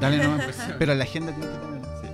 Dale nomás, pues, pero la agenda tiene que tener. Sí.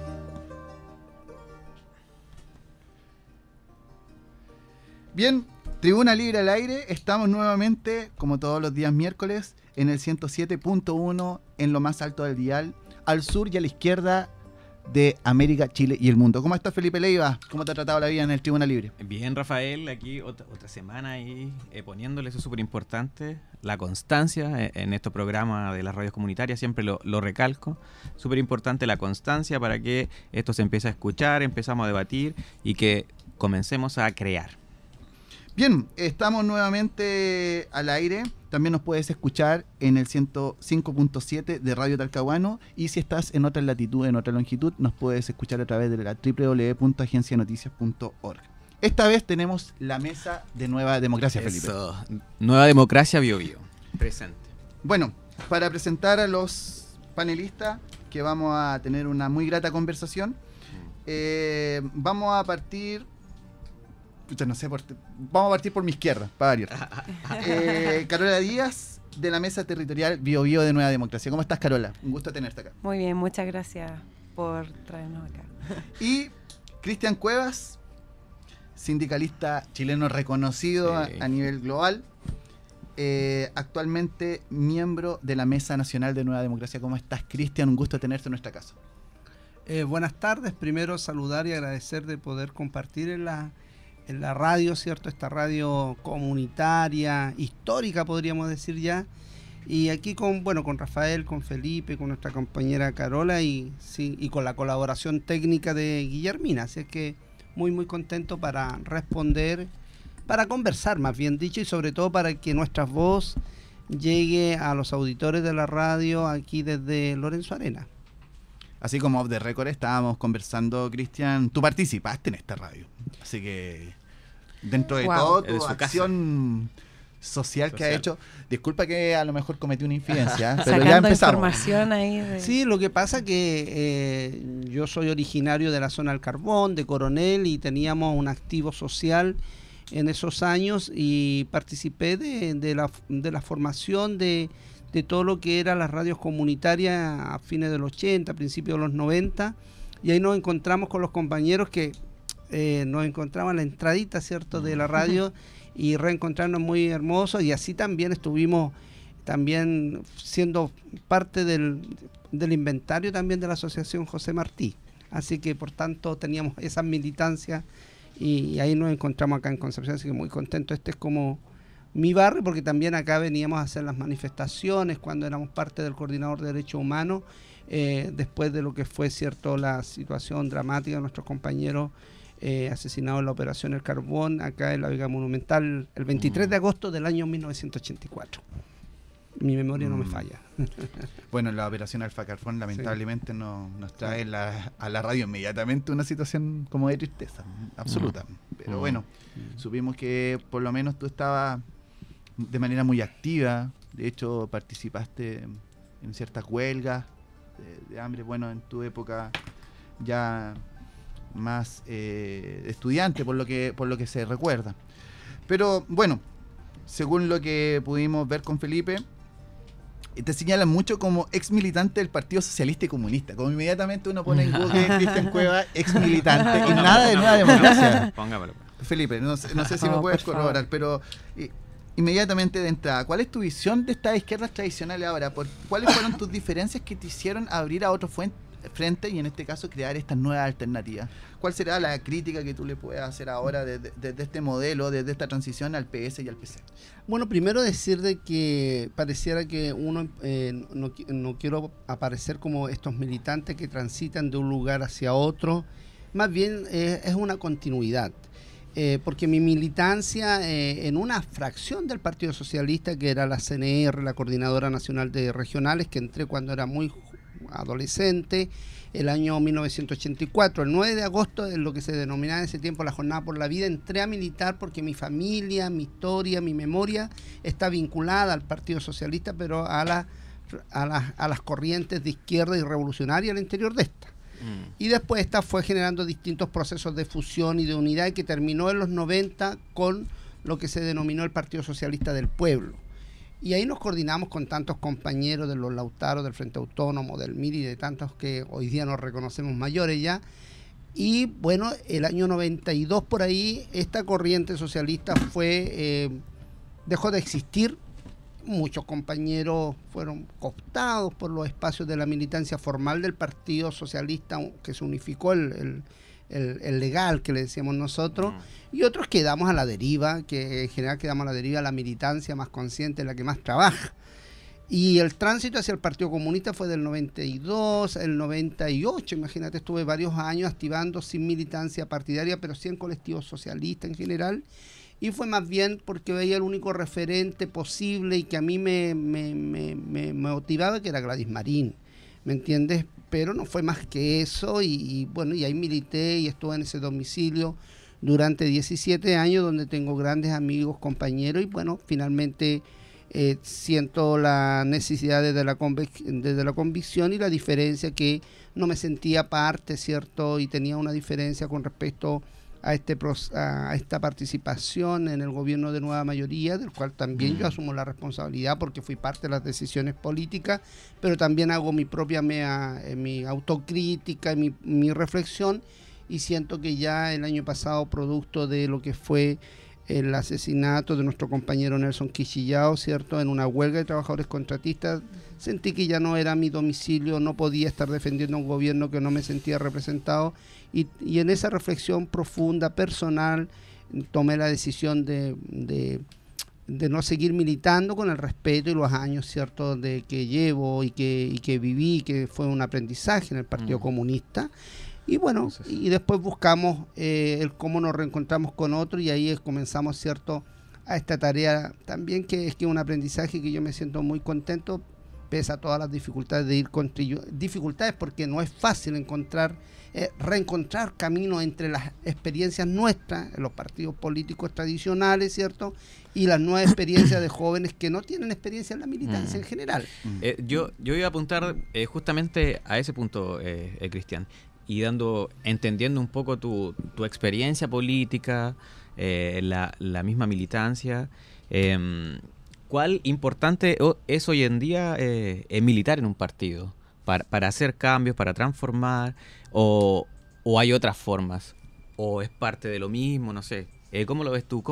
Bien, Tribuna Libre al aire. Estamos nuevamente, como todos los días miércoles, en el 107.1, en lo más alto del dial, al sur y a la izquierda de América, Chile y el mundo. ¿Cómo estás, Felipe Leiva? ¿Cómo te ha tratado la vida en el Tribuna Libre? Bien, Rafael, aquí otra semana ahí poniéndole, eso es súper importante, la constancia en estos programas de las radios comunitarias, siempre lo recalco, súper importante la constancia para que esto se empiece a escuchar, empezamos a debatir y que comencemos a crear. Bien, estamos nuevamente al aire. También nos puedes escuchar en el 105.7 de Radio Talcahuano, y si estás en otra latitud, en otra longitud, nos puedes escuchar a través de la www.agencianoticias.org. Esta vez tenemos la mesa de Nueva Democracia, Felipe. Eso, Nueva Democracia Bio Bio, presente. Bueno, para presentar a los panelistas, que vamos a tener una muy grata conversación, vamos a partir... No sé, vamos a partir por mi izquierda, para variar. Carola Díaz, de la Mesa Territorial Bio Bio de Nueva Democracia. ¿Cómo estás, Carola? Un gusto tenerte acá. Muy bien, muchas gracias por traernos acá. Y Cristian Cuevas, sindicalista chileno reconocido a nivel global, actualmente miembro de la Mesa Nacional de Nueva Democracia. ¿Cómo estás, Cristian? Un gusto tenerte en nuestra casa. Buenas tardes. Primero saludar y agradecer de poder compartir en la radio, ¿cierto? Esta radio comunitaria, histórica podríamos decir ya. Y aquí con Rafael, con Felipe, con nuestra compañera Carola y con la colaboración técnica de Guillermina. Así es que muy muy contento para responder, para conversar más bien dicho, y sobre todo para que nuestra voz llegue a los auditores de la radio aquí desde Lorenzo Arena. Así como off the record estábamos conversando, Cristian, tú participaste en esta radio, así que dentro de todo tu acción social que ha hecho, disculpa que a lo mejor cometí una infidencia, pero sacando ya empezamos. Información ahí Sí, lo que pasa que yo soy originario de la zona del Carbón, de Coronel, y teníamos un activo social en esos años y participé de la formación de todo lo que era las radios comunitarias a fines de los 80, principios de los 90, y ahí nos encontramos con los compañeros que nos encontraban en la entradita, ¿cierto?, de la radio, y reencontrarnos muy hermosos, y así también estuvimos también siendo parte del inventario también de la Asociación José Martí. Así que, por tanto, teníamos esa militancia, y ahí nos encontramos acá en Concepción, así que muy contento. Este es como mi barrio, porque también acá veníamos a hacer las manifestaciones cuando éramos parte del Coordinador de Derechos Humanos, después de lo que fue, cierto, la situación dramática de nuestros compañeros asesinados en la Operación El Carbón, acá en la Vega Monumental, el 23 de agosto del año 1984. Mi memoria no me falla. Bueno, la Operación Alfa Carbón lamentablemente nos trae a la radio inmediatamente una situación como de tristeza absoluta. Pero bueno, supimos que por lo menos tú estabas de manera muy activa. De hecho, participaste en ciertas huelgas de hambre, bueno, en tu época ya más estudiante, por lo que se recuerda. Pero bueno, según lo que pudimos ver con Felipe, te señalan mucho como ex militante del Partido Socialista y Comunista. Como inmediatamente uno pone en Google Cristian Cueva, ex militante, y nada de Nueva Democracia. Póngamelo. Felipe, no sé si me puedes corroborar, pero inmediatamente de entrada, ¿cuál es tu visión de estas izquierdas tradicionales ahora? ¿Cuáles fueron tus diferencias que te hicieron abrir a otro frente y en este caso crear estas nuevas alternativas? ¿Cuál será la crítica que tú le puedes hacer ahora desde este modelo, desde esta transición al PS y al PC? Bueno, primero decir de que pareciera que uno no quiero aparecer como estos militantes que transitan de un lugar hacia otro, más bien es una continuidad. Porque mi militancia en una fracción del Partido Socialista, que era la CNR, la Coordinadora Nacional de Regionales, que entré cuando era muy adolescente, el año 1984, el 9 de agosto, en lo que se denominaba en ese tiempo la Jornada por la Vida, entré a militar porque mi familia, mi historia, mi memoria está vinculada al Partido Socialista, pero a las corrientes de izquierda y revolucionaria al interior de esta. Y después esta fue generando distintos procesos de fusión y de unidad, que terminó en los 90 con lo que se denominó el Partido Socialista del Pueblo. Y ahí nos coordinamos con tantos compañeros de los Lautaros, del Frente Autónomo, del MIRI, de tantos que hoy día nos reconocemos mayores ya. Y bueno, el año 92 por ahí, esta corriente socialista dejó de existir. Muchos compañeros fueron cooptados por los espacios de la militancia formal del Partido Socialista, que se unificó el legal, que le decíamos nosotros, y otros quedamos a la deriva, que en general quedamos a la deriva, la militancia más consciente, la que más trabaja. Y el tránsito hacia el Partido Comunista fue del 92, el 98, imagínate, estuve varios años activando sin militancia partidaria, pero sí en colectivos socialistas en general, y fue más bien porque veía el único referente posible y que a mí me motivaba, que era Gladys Marín, ¿me entiendes? Pero no fue más que eso, y bueno, y ahí milité y estuve en ese domicilio durante 17 años, donde tengo grandes amigos, compañeros, y bueno, finalmente siento la necesidad desde la convicción y la diferencia, que no me sentía parte, ¿cierto? Y tenía una diferencia con respecto a esta participación en el gobierno de nueva mayoría, del cual también yo asumo la responsabilidad porque fui parte de las decisiones políticas, pero también hago mi propia mi autocrítica, mi reflexión, y siento que ya el año pasado, producto de lo que fue el asesinato de nuestro compañero Nelson Quisillao, ¿cierto?, en una huelga de trabajadores contratistas, sentí que ya no era mi domicilio, no podía estar defendiendo un gobierno que no me sentía representado, y en esa reflexión profunda, personal, tomé la decisión de no seguir militando, con el respeto y los años, ¿cierto?, de que llevo y que viví, que fue un aprendizaje en el Partido Comunista. Y bueno, y después buscamos el cómo nos reencontramos con otros, y ahí comenzamos, ¿cierto?, a esta tarea también, que es un aprendizaje que yo me siento muy contento, pese a todas las dificultades de ir dificultades, porque no es fácil reencontrar camino entre las experiencias nuestras en los partidos políticos tradicionales, ¿cierto?, y las nuevas experiencias de jóvenes que no tienen experiencia en la militancia en general. Yo iba a apuntar justamente a ese punto, Cristian, y entendiendo un poco tu experiencia política, la misma militancia. ¿Cuál importante es hoy en día militar en un partido para hacer cambios, para transformar, o hay otras formas, o es parte de lo mismo? No sé. ¿Cómo lo ves tú?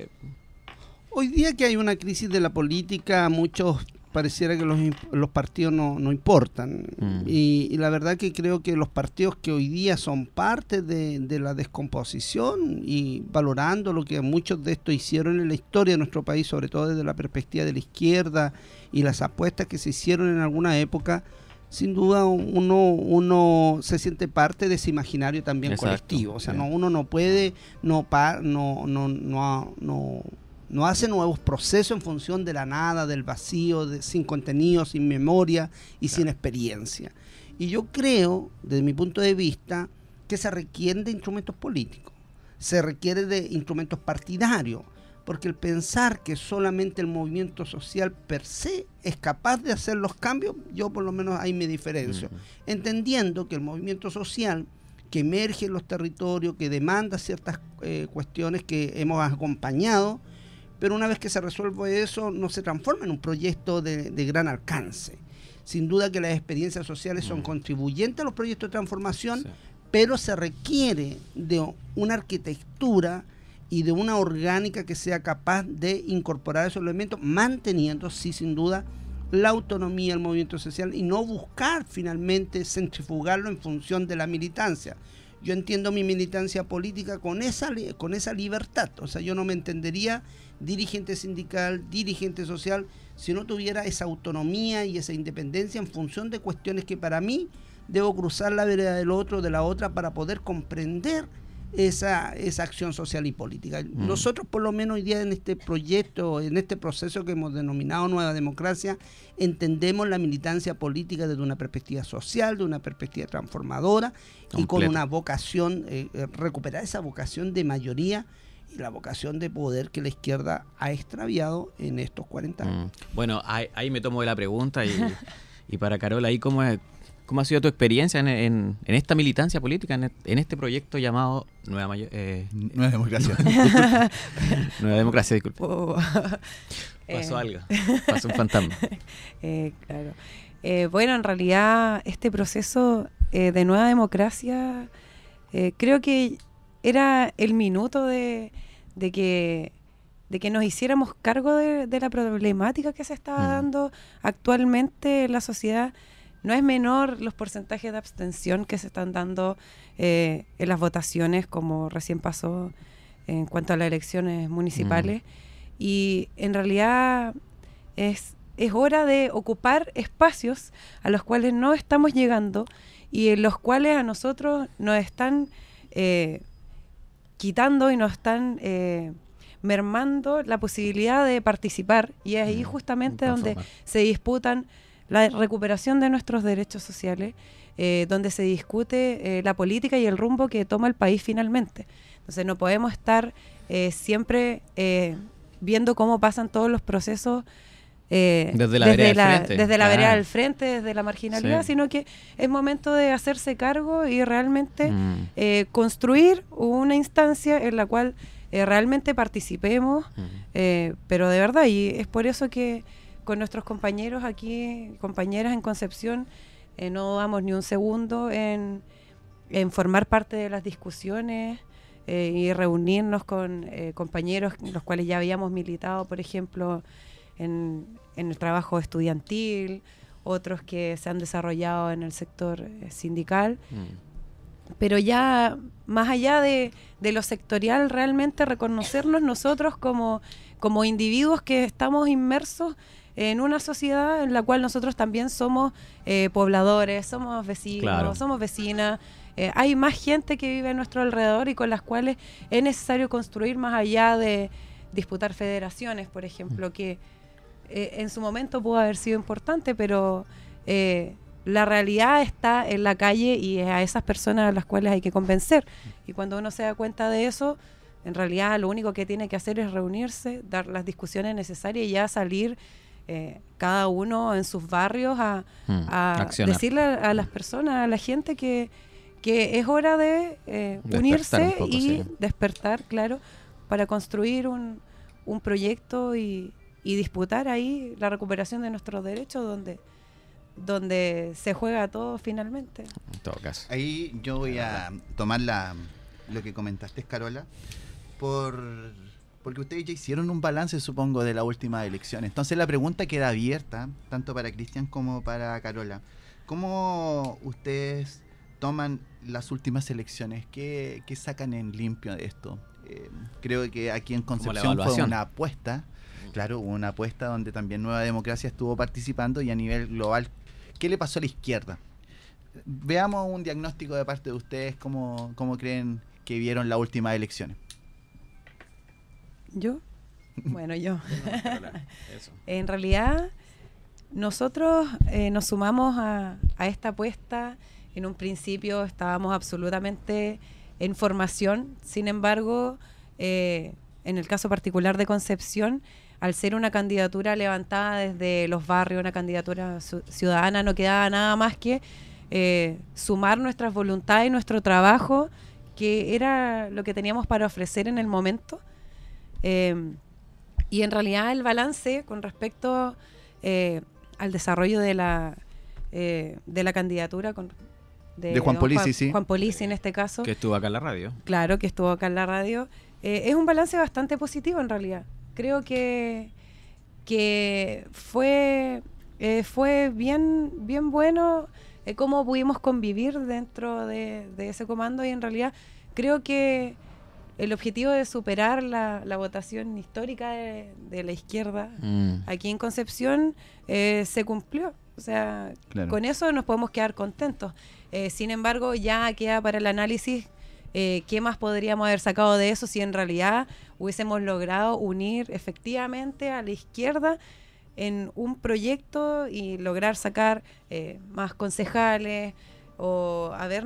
Hoy día que hay una crisis de la política, muchos pareciera que los partidos no importan, y la verdad que creo que los partidos que hoy día son parte de la descomposición, y valorando lo que muchos de estos hicieron en la historia de nuestro país, sobre todo desde la perspectiva de la izquierda y las apuestas que se hicieron en alguna época, sin duda uno se siente parte de ese imaginario también. Exacto, colectivo. O sea, uno no puede, no hace nuevos procesos en función de la nada, del vacío, sin contenido, sin memoria y sin experiencia. Y yo creo, desde mi punto de vista, que se requieren de instrumentos políticos, se requiere de instrumentos partidarios, porque el pensar que solamente el movimiento social per se es capaz de hacer los cambios, yo por lo menos ahí me diferencio, entendiendo que el movimiento social que emerge en los territorios, que demanda ciertas cuestiones que hemos acompañado, pero una vez que se resuelve eso, no se transforma en un proyecto de gran alcance. Sin duda que las experiencias sociales son contribuyentes a los proyectos de transformación, pero se requiere de una arquitectura y de una orgánica que sea capaz de incorporar esos elementos, manteniendo, sí, sin duda, la autonomía del movimiento social, y no buscar finalmente centrifugarlo en función de la militancia. Yo entiendo mi militancia política con esa libertad. O sea, yo no me entendería dirigente sindical, dirigente social, si no tuviera esa autonomía y esa independencia en función de cuestiones que para mí debo cruzar la vereda del otro, de la otra, para poder comprender esa acción social y política. Nosotros, por lo menos hoy día, en este proyecto, en este proceso que hemos denominado Nueva Democracia, entendemos la militancia política desde una perspectiva social, de una perspectiva transformadora, y con una vocación, recuperar esa vocación de mayoría y la vocación de poder que la izquierda ha extraviado en estos 40 años. Bueno, ahí me tomo de la pregunta, y para Carola, ahí ¿cómo ha sido tu experiencia en esta militancia política, en este proyecto llamado Nueva Democracia? Nueva Democracia, disculpe. Pasó algo, pasó un fantasma. Claro. Bueno, en realidad este proceso de nueva democracia creo que era el minuto de que nos hiciéramos cargo de la problemática que se estaba dando actualmente en la sociedad. No es menor los porcentajes de abstención que se están dando en las votaciones, como recién pasó en cuanto a las elecciones municipales. Y en realidad es hora de ocupar espacios a los cuales no estamos llegando y en los cuales a nosotros nos están quitando y nos están mermando la posibilidad de participar, y es ahí justamente donde se disputan la recuperación de nuestros derechos sociales, donde se discute la política y el rumbo que toma el país finalmente. Entonces no podemos estar siempre viendo cómo pasan todos los procesos desde la vereda del frente, desde la marginalidad, sino que es momento de hacerse cargo y realmente construir una instancia en la cual realmente participemos, pero de verdad, y es por eso que con nuestros compañeros aquí, compañeras en Concepción, no damos ni un segundo en formar parte de las discusiones y reunirnos con compañeros los cuales ya habíamos militado, por ejemplo, en el trabajo estudiantil, otros que se han desarrollado en el sector sindical. Pero ya más allá de lo sectorial, realmente reconocernos nosotros como individuos que estamos inmersos en una sociedad en la cual nosotros también somos pobladores, somos vecinos, somos vecinas. Hay más gente que vive a nuestro alrededor y con las cuales es necesario construir más allá de disputar federaciones, por ejemplo, que en su momento pudo haber sido importante, pero la realidad está en la calle y es a esas personas a las cuales hay que convencer. Y cuando uno se da cuenta de eso, en realidad lo único que tiene que hacer es reunirse, dar las discusiones necesarias y ya salir cada uno en sus barrios a decirle a las personas, a la gente que es hora de unirse y despertar, claro, para construir un proyecto y disputar ahí la recuperación de nuestros derechos donde se juega todo finalmente. En todo caso. Ahí yo voy a tomar lo que comentaste, Carola, porque ustedes ya hicieron un balance, supongo, de la última elección. Entonces la pregunta queda abierta, tanto para Cristian como para Carola. ¿Cómo ustedes toman las últimas elecciones? ¿Qué sacan en limpio de esto? Creo que aquí en Concepción fue una apuesta. Claro, hubo una apuesta donde también Nueva Democracia estuvo participando, y a nivel global, ¿qué le pasó a la izquierda? Veamos un diagnóstico de parte de ustedes, ¿cómo creen que vieron las últimas elecciones? ¿Yo? Bueno, yo. En realidad, nosotros nos sumamos a esta apuesta. En un principio estábamos absolutamente en formación, sin embargo, en el caso particular de Concepción, al ser una candidatura levantada desde los barrios, una candidatura ciudadana, no quedaba nada más que sumar nuestras voluntades y nuestro trabajo, que era lo que teníamos para ofrecer en el momento. Y en realidad el balance con respecto al desarrollo de la candidatura de Juan Polisi, sí. Juan Polisi en este caso. Que estuvo acá en la radio. Claro, que estuvo acá en la radio. Es un balance bastante positivo en realidad. Creo que fue bien bueno cómo pudimos convivir dentro de ese comando, y en realidad creo que el objetivo de superar la votación histórica de la izquierda aquí en Concepción se cumplió. O sea, claro, con eso nos podemos quedar contentos. Sin embargo, ya queda para el análisis qué más podríamos haber sacado de eso si en realidad hubiésemos logrado unir efectivamente a la izquierda en un proyecto y lograr sacar más concejales, o haber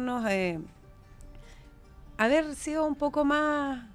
sido un poco más,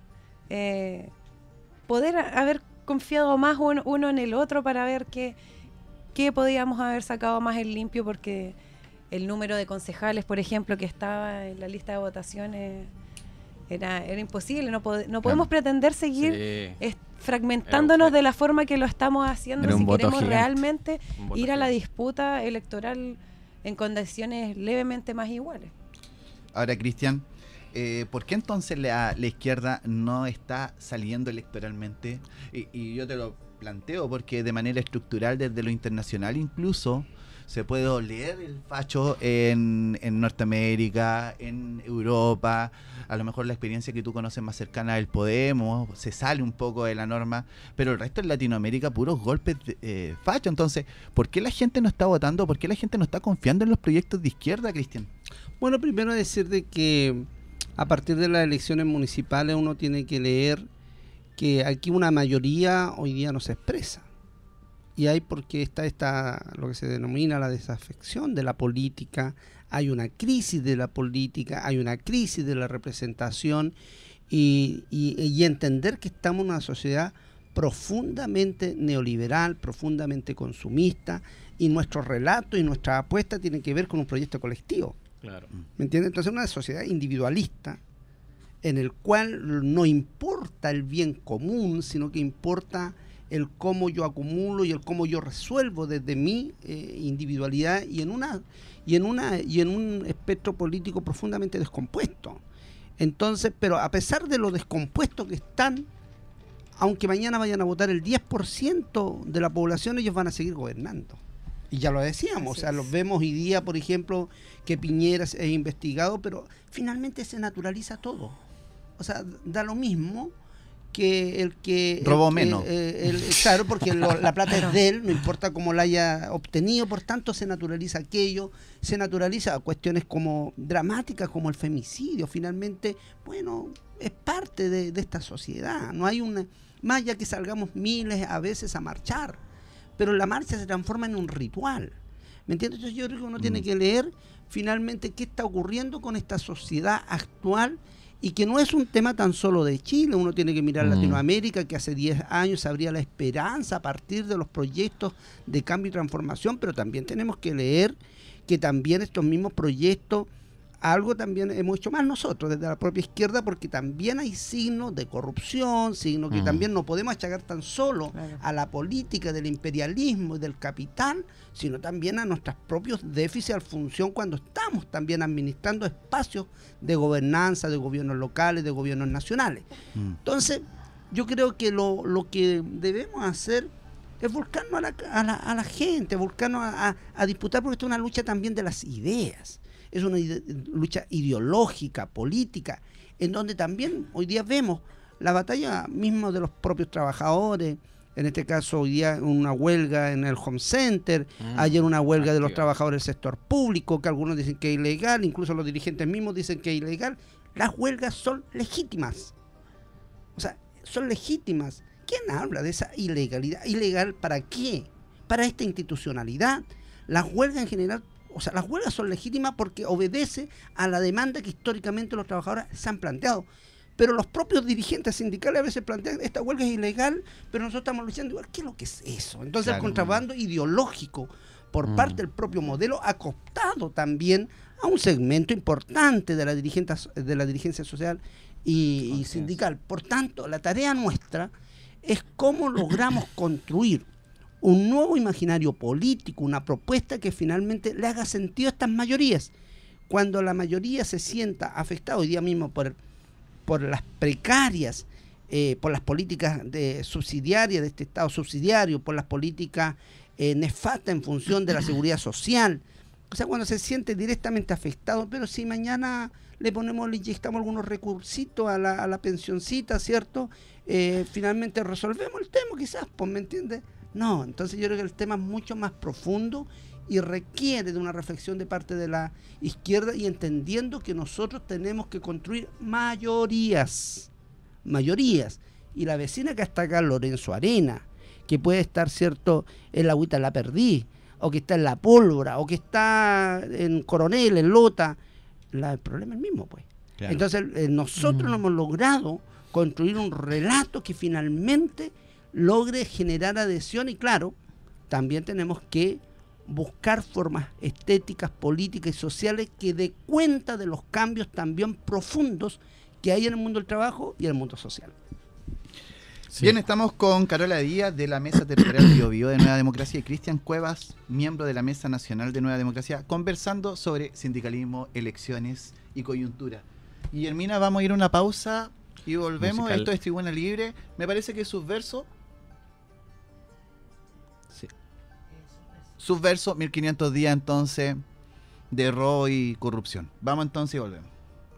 poder haber confiado más uno en el otro para ver qué podíamos haber sacado más en limpio, porque el número de concejales, por ejemplo, que estaba en la lista de votaciones era imposible. No podemos pretender seguir fragmentándonos de la forma que lo estamos haciendo si queremos gigante. Realmente ir a la disputa electoral en condiciones levemente más iguales. Ahora, Cristian, ¿por qué entonces la izquierda no está saliendo electoralmente? Y yo te lo planteo porque de manera estructural, desde lo internacional incluso, se puede oler el facho en Norteamérica, en Europa. A lo mejor la experiencia que tú conoces más cercana del Podemos se sale un poco de la norma, pero el resto en Latinoamérica puros golpes de facho. Entonces, ¿por qué la gente no está votando? ¿Por qué la gente no está confiando en los proyectos de izquierda, Cristian? Bueno, primero decir de que a partir de las elecciones municipales uno tiene que leer que aquí una mayoría hoy día no se expresa. Y hay porque está lo que se denomina la desafección de la política, hay una crisis de la política, hay una crisis de la representación y entender que estamos en una sociedad profundamente neoliberal, profundamente consumista, y nuestro relato y nuestra apuesta tienen que ver con un proyecto colectivo. Claro. ¿Me entiendes? Entonces una sociedad individualista en el cual no importa el bien común, sino que importa el cómo yo acumulo y el cómo yo resuelvo desde mi individualidad y en un espectro político profundamente descompuesto. Entonces, pero a pesar de lo descompuesto que están, aunque mañana vayan a votar el 10% de la población, ellos van a seguir gobernando. Y ya lo decíamos, o sea, los vemos hoy día, por ejemplo, que Piñera es investigado, pero finalmente se naturaliza todo. O sea, da lo mismo que el que robó menos. Claro, porque la plata es de él, no importa cómo la haya obtenido, por tanto se naturaliza aquello, se naturaliza cuestiones como dramáticas como el femicidio. Finalmente, bueno, es parte de esta sociedad. No hay más allá que salgamos miles a veces a marchar, pero la marcha se transforma en un ritual. ¿Me entiendes? Entonces yo creo que uno tiene que leer finalmente qué está ocurriendo con esta sociedad actual, y que no es un tema tan solo de Chile. Uno tiene que mirar Latinoamérica, que hace 10 años habría la esperanza a partir de los proyectos de cambio y transformación, pero también tenemos que leer que también estos mismos proyectos, algo también hemos hecho más nosotros desde la propia izquierda, porque también hay signos de corrupción, signos que también no podemos achacar tan solo a la política del imperialismo y del capital, sino también a nuestros propios déficits al función cuando estamos también administrando espacios de gobernanza, de gobiernos locales, de gobiernos nacionales. Entonces, yo creo que lo que debemos hacer es volcarnos a la gente, volcarnos a disputar, porque esto es una lucha también de las ideas. Es una lucha ideológica, política, en donde también hoy día vemos la batalla misma de los propios trabajadores. En este caso, hoy día una huelga en el Home Center, ayer una huelga de los trabajadores del sector público, que algunos dicen que es ilegal, incluso los dirigentes mismos dicen que es ilegal. Las huelgas son legítimas. O sea, son legítimas. ¿Quién habla de esa ilegalidad? ¿Ilegal para qué? Para esta institucionalidad. Las huelgas en general, o sea, las huelgas son legítimas porque obedece a la demanda que históricamente los trabajadores se han planteado. Pero los propios dirigentes sindicales a veces plantean, esta huelga es ilegal, pero nosotros estamos luchando igual. ¿Qué es lo que es eso? Entonces el contrabando ideológico por parte del propio modelo ha costado también a un segmento importante de la dirigencia social y sindical. Por tanto, la tarea nuestra es cómo logramos construir un nuevo imaginario político, una propuesta que finalmente le haga sentido a estas mayorías. Cuando la mayoría se sienta afectada hoy día mismo por las precarias, por las políticas subsidiarias de este Estado subsidiario, por las políticas nefastas en función de la seguridad social. O sea, cuando se siente directamente afectado, pero si mañana le inyectamos algunos recursitos a la pensioncita, ¿cierto? Finalmente resolvemos el tema, quizás, pues, ¿me entiendes? No, entonces yo creo que el tema es mucho más profundo y requiere de una reflexión de parte de la izquierda, y entendiendo que nosotros tenemos que construir mayorías, y la vecina que está acá, Lorenzo Arena, que puede estar, cierto, en la Agüita La Perdí, o que está en La Pólvora, o que está en Coronel, en Lota, el problema es el mismo, pues. Claro. Entonces nosotros no hemos logrado construir un relato que finalmente logre generar adhesión, y claro, también tenemos que buscar formas estéticas, políticas y sociales que dé cuenta de los cambios también profundos que hay en el mundo del trabajo y en el mundo social. Sí. Bien, estamos con Carola Díaz de la Mesa Territorial Biobío de Nueva Democracia y Cristian Cuevas, miembro de la Mesa Nacional de Nueva Democracia, conversando sobre sindicalismo, elecciones y coyuntura. Guillermina, vamos a ir a una pausa y volvemos. Musical. Esto es Tribuna Libre. Me parece que Subverso. Sí. Subverso, 1500 días entonces de robo y corrupción. Vamos entonces y volvemos.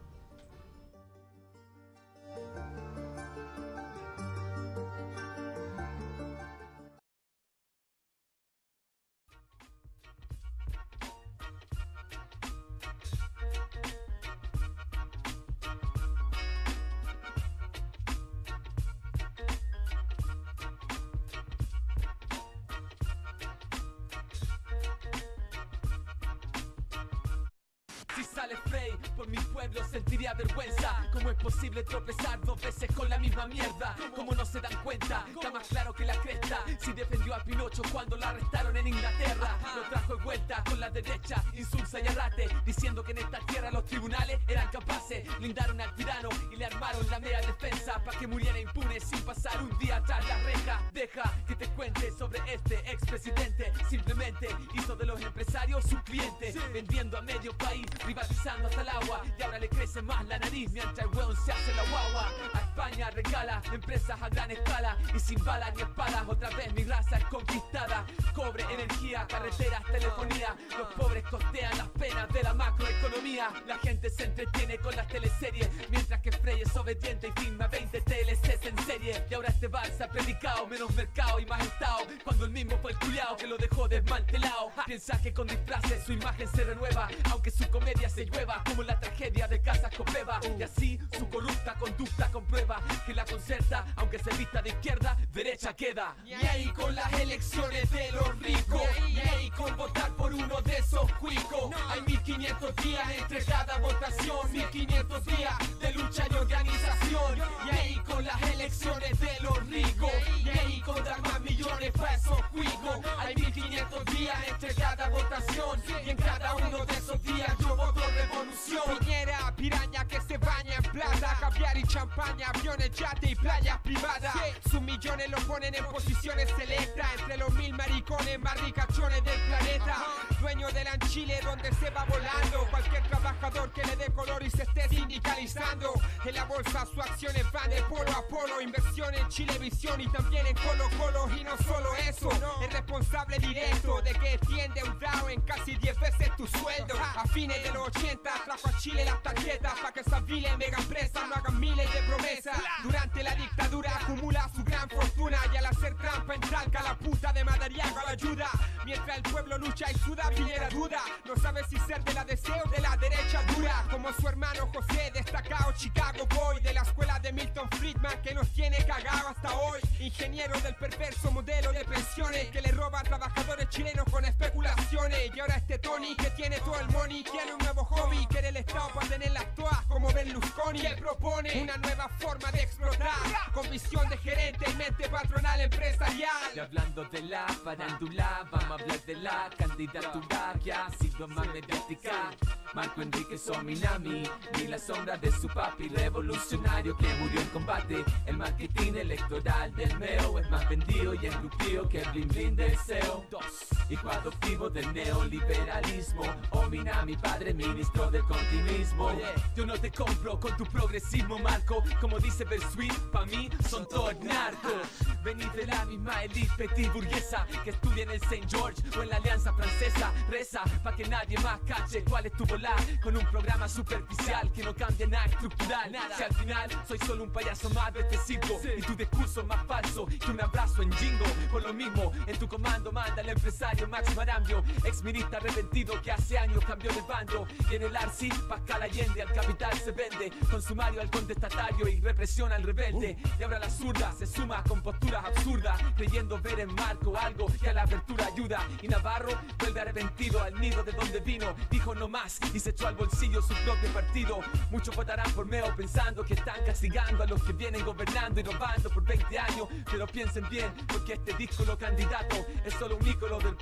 Si sale Frey, por mi pueblo sentiría vergüenza. ¿Cómo es posible tropezar 2 veces con la misma mierda? ¿Cómo no se dan cuenta? Está más claro que la cresta. Si defendió a Pinocho cuando lo arrestaron en Inglaterra, lo trajo de vuelta con la derecha, insulsa y arrate, diciendo que en esta tierra los tribunales eran capaces. Blindaron al tirano y le armaron la mea defensa para que muriera impune sin pasar un día tras la reja. Deja que te cuente sobre este expresidente. Simplemente hizo de los empresarios su cliente, vendiendo a medio país, privatizando hasta el agua, y ahora le crece más la nariz mientras el hueón se hace la guagua. A España regala empresas a gran escala y sin balas ni espadas, otra vez mi raza es conquistada. Cobre, energía, carreteras, telefonía, los pobres costean las penas de la macroeconomía. La gente se entretiene con las teleseries, mientras que Frey es obediente y firma 20 TLCs en serie. Y ahora este bar se ha predicado, menos mercado y más estado, cuando el mismo fue el culiao que lo dejó desmantelado. Piensa que con disfraces su imagen se renueva, aunque su comedia se llueva como la tragedia de Casas con Beba. Y así su corrupta conducta comprueba que la concerta, aunque se vista de izquierda, derecha queda. Y ahí con las elecciones de los ricos, y ahí con votar por uno de esos cuicos. Hay 1500 días entre cada votación, 1500 días de lucha y organización. Y ahí con las elecciones de los ricos, y ahí con dar más millones para esos cuicos. Hay 1500 días entre cada votación, y en cada uno de esos días yo voto revolución. Piñera, piraña que se baña en plata, caviar y champaña, aviones, yate y playas privadas. Sus millones los ponen en posiciones selectas entre los 1000 maricones más ricachones del planeta. Dueño del Anchile donde se va volando cualquier trabajador que le dé color y se esté sindicalizando. En la bolsa sus acciones van de polo a polo, inversión en Chilevisión y también en Colo Colo. Y no solo eso, es responsable directo de que esté endeudado en casi 10 veces tu sueldo. A fines de los 80 trajo a Chile las tarjetas para que esas viles mega empresas no hagan miles de promesas. Durante la dictadura acumula su gran fortuna y al hacer trampa en Talca la puta de Madariaga la ayuda. Mientras el pueblo lucha y suda, Piñera duda, no sabe si ser de la DC o de la derecha dura. Como su hermano José, destacado Chicago Boy de la escuela de Milton Friedman que nos tiene cagado hasta hoy. Ingeniero del perverso modelo de pensiones que le roba a trabajadores chilenos con especulaciones. Y ahora este Tony que tiene todo el money tiene un nuevo hobby, quiere el Estado para tener las toas como Berlusconi. Él propone una nueva forma de explotar con visión de gerente y mente patronal empresarial. Y hablando de la farándula, vamos a hablar de la candidatura que ha sido más mediática. Marco Enrique Sominami, ni la sombra de su papi revolucionario que murió en combate. El marketing electoral del MEO es más vendido y engrupido que el bling bling del CEO. Hijo adoptivo del neoliberalismo, Ominami, padre ministro del continuismo. Oye, yo no te compro con tu progresismo, Marco. Como dice Bersuit, pa' mí son todos narcos. Venís de la misma elite petit burguesa que estudia en el St. George o en la Alianza Francesa. Reza pa' que nadie más cache cuál es tu volar, con un programa superficial que no cambia nada estructural. Si al final soy solo un payaso más de este circo, y tu discurso más falso que un abrazo en jingo. Por lo mismo, en tu comando manda el empresario Max Marambio, ex ministro arrepentido que hace años cambió de bando. Y en el Arci, Pascal Allende al capital se vende, con sumario al contestatario y represión al rebelde. Y ahora la zurda se suma con posturas absurdas, creyendo ver en Marco algo que a la apertura ayuda. Y Navarro vuelve arrepentido al nido de donde vino, dijo no más y se echó al bolsillo su propio partido. Muchos votarán por Meo pensando que están castigando a los que vienen gobernando y robando por 20 años. Pero piensen bien, porque este díscolo candidato es solo un ícono del pueblo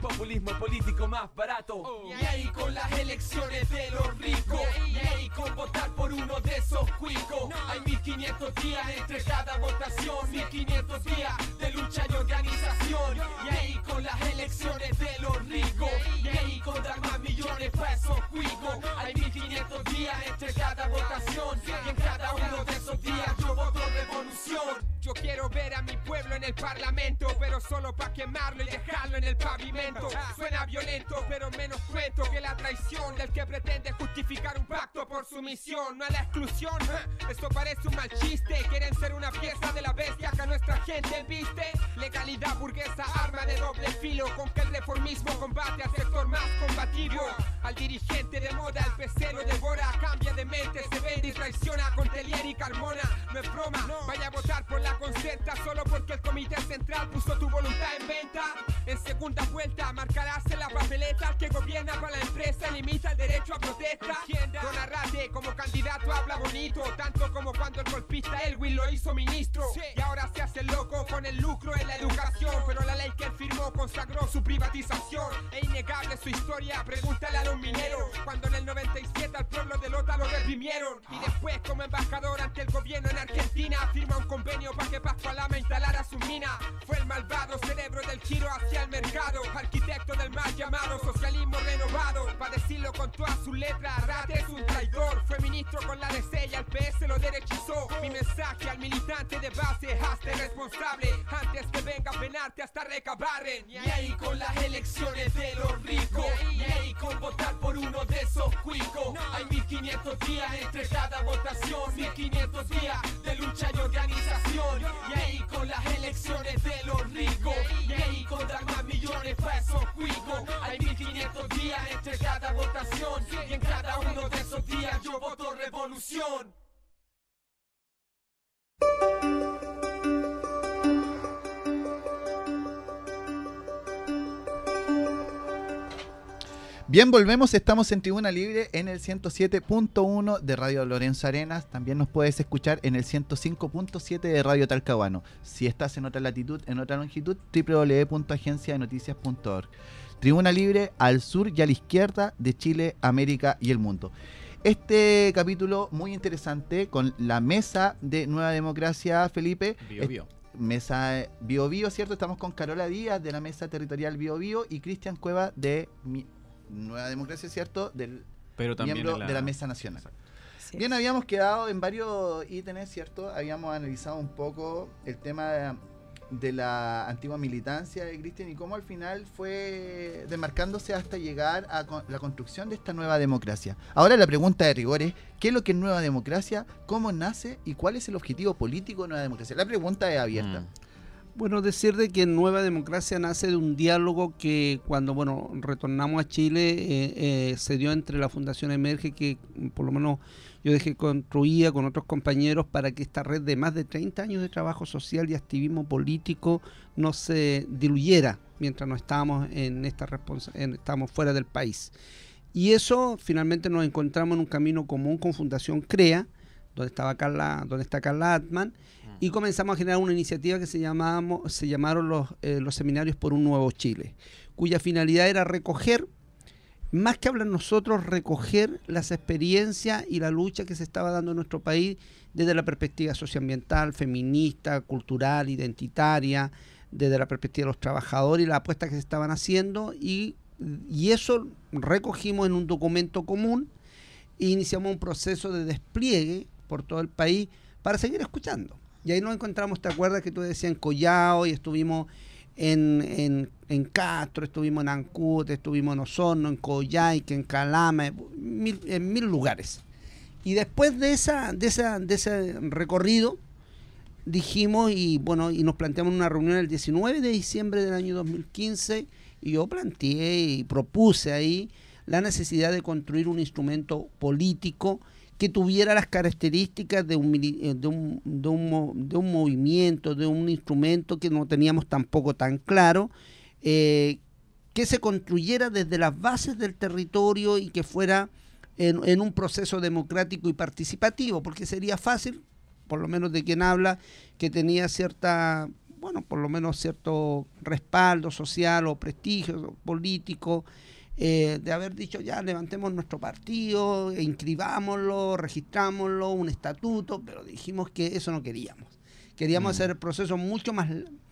populismo político más barato. Y ahí con las elecciones de los ricos, y ahí con votar por uno de esos cuicos. Hay 1500 días entre cada votación, 1500 días de lucha y organización. Y ahí con las elecciones de los ricos, y ahí con dar más millones para esos cuicos. Hay 1500 días entre cada votación, y en cada uno de esos días yo voto revolución. Yo quiero ver a mi pueblo en el parlamento, pero solo pa' quemarlo y dejarlo en el pavimento. Suena violento, pero menos cuento que la traición del que pretende justificar un pacto por sumisión. No a la exclusión, esto parece un mal chiste. Quieren ser una pieza de la bestia que a nuestra gente viste. Legalidad burguesa, arma de doble filo, con que el reformismo combate al sector más combativo. Al dirigente de moda, el PC lo devora, cambia de mente, se vende y traiciona con Telier y Carmona. No es broma, vaya a votar por la concerta solo porque el comité central puso tu voluntad en venta. En segunda vuelta marcarás en la papeleta que gobierna para la empresa, limita el derecho a protesta. Don Arrate como candidato habla bonito, tanto como cuando el golpista Elwin lo hizo ministro. Y ahora se hace loco con el lucro en la educación, pero la ley que él firmó consagró su privatización. Es innegable su historia, pregúntale a los mineros, cuando en el 97 al pueblo de Lota lo reprimieron. Y después como embajador ante el gobierno en Argentina firma un convenio para que Pascual Lama instalara su mina. Fue el malvado cerebro del giro hacia el mercado, arquitecto del mal llamado socialismo renovado. Para decirlo con todas sus letras, Arrate es un traidor. Fue ministro con la DC y al PS lo derechizó. Mi mensaje al militante de base, hazte responsable antes que venga a penarte hasta recabarren. Y ahí con las elecciones de los ricos, y ahí con votar por uno de esos cuicos. Hay 1500 días entre cada votación, 1500 días de lucha y organización. Y ahí con las elecciones de los ricos, y ahí con dar más millones para esos cuicos. Hay 1500 días entre cada votación, y en cada uno de esos días yo voto revolución. Bien, volvemos, estamos en Tribuna Libre en el 107.1 de Radio Lorenzo Arenas. También nos puedes escuchar en el 105.7 de Radio Talcahuano. Si estás en otra latitud, en otra longitud, www.agenciadenoticias.org. Tribuna Libre al sur y a la izquierda de Chile, América y el mundo. Este capítulo muy interesante con la mesa de Nueva Democracia, Felipe. Bio. Mesa Bio Bio, ¿cierto? Estamos con Carola Díaz de la Mesa Territorial Bio Bio y Cristian Cueva de Nueva Democracia, ¿cierto? Del Pero también miembro de la Mesa Nacional. Sí. Bien, habíamos quedado en varios ítems, ¿cierto? Habíamos analizado un poco el tema de la antigua militancia de Cristian y cómo al final fue demarcándose hasta llegar a la construcción de esta nueva democracia. Ahora la pregunta de rigor es, ¿qué es lo que es nueva democracia? ¿Cómo nace? ¿Y cuál es el objetivo político de nueva democracia? La pregunta es abierta. Bueno, decir de que Nueva Democracia nace de un diálogo que cuando retornamos a Chile se dio entre la Fundación Emerge, que por lo menos yo dejé construida con otros compañeros para que esta red de más de 30 años de trabajo social y activismo político no se diluyera mientras no estábamos en estábamos fuera del país. Y eso finalmente nos encontramos en un camino común con Fundación CREA, donde está Carla Atman, y comenzamos a generar una iniciativa que se llamaron los Seminarios por un Nuevo Chile, cuya finalidad era recoger, más que hablar nosotros, recoger las experiencias y la lucha que se estaba dando en nuestro país desde la perspectiva socioambiental, feminista, cultural, identitaria, desde la perspectiva de los trabajadores y las apuestas que se estaban haciendo, y eso recogimos en un documento común e iniciamos un proceso de despliegue por todo el país para seguir escuchando. Y ahí nos encontramos, ¿te acuerdas que tú decías en Collao y estuvimos en Castro, estuvimos en Ancud, estuvimos en Osorno, en Coyhaique, en Calama, en mil lugares? Y después de ese recorrido dijimos y nos planteamos una reunión el 19 de diciembre del año 2015 y yo planteé y propuse ahí la necesidad de construir un instrumento político que tuviera las características de un movimiento, de un instrumento que no teníamos tampoco tan claro, que se construyera desde las bases del territorio y que fuera en un proceso democrático y participativo, porque sería fácil, por lo menos de quien habla, que tenía cierta bueno, por lo menos cierto respaldo social o prestigio político, de haber dicho ya levantemos nuestro partido, inscribámoslo, registrámoslo, un estatuto, pero dijimos que eso no queríamos. Queríamos hacer el proceso mucho más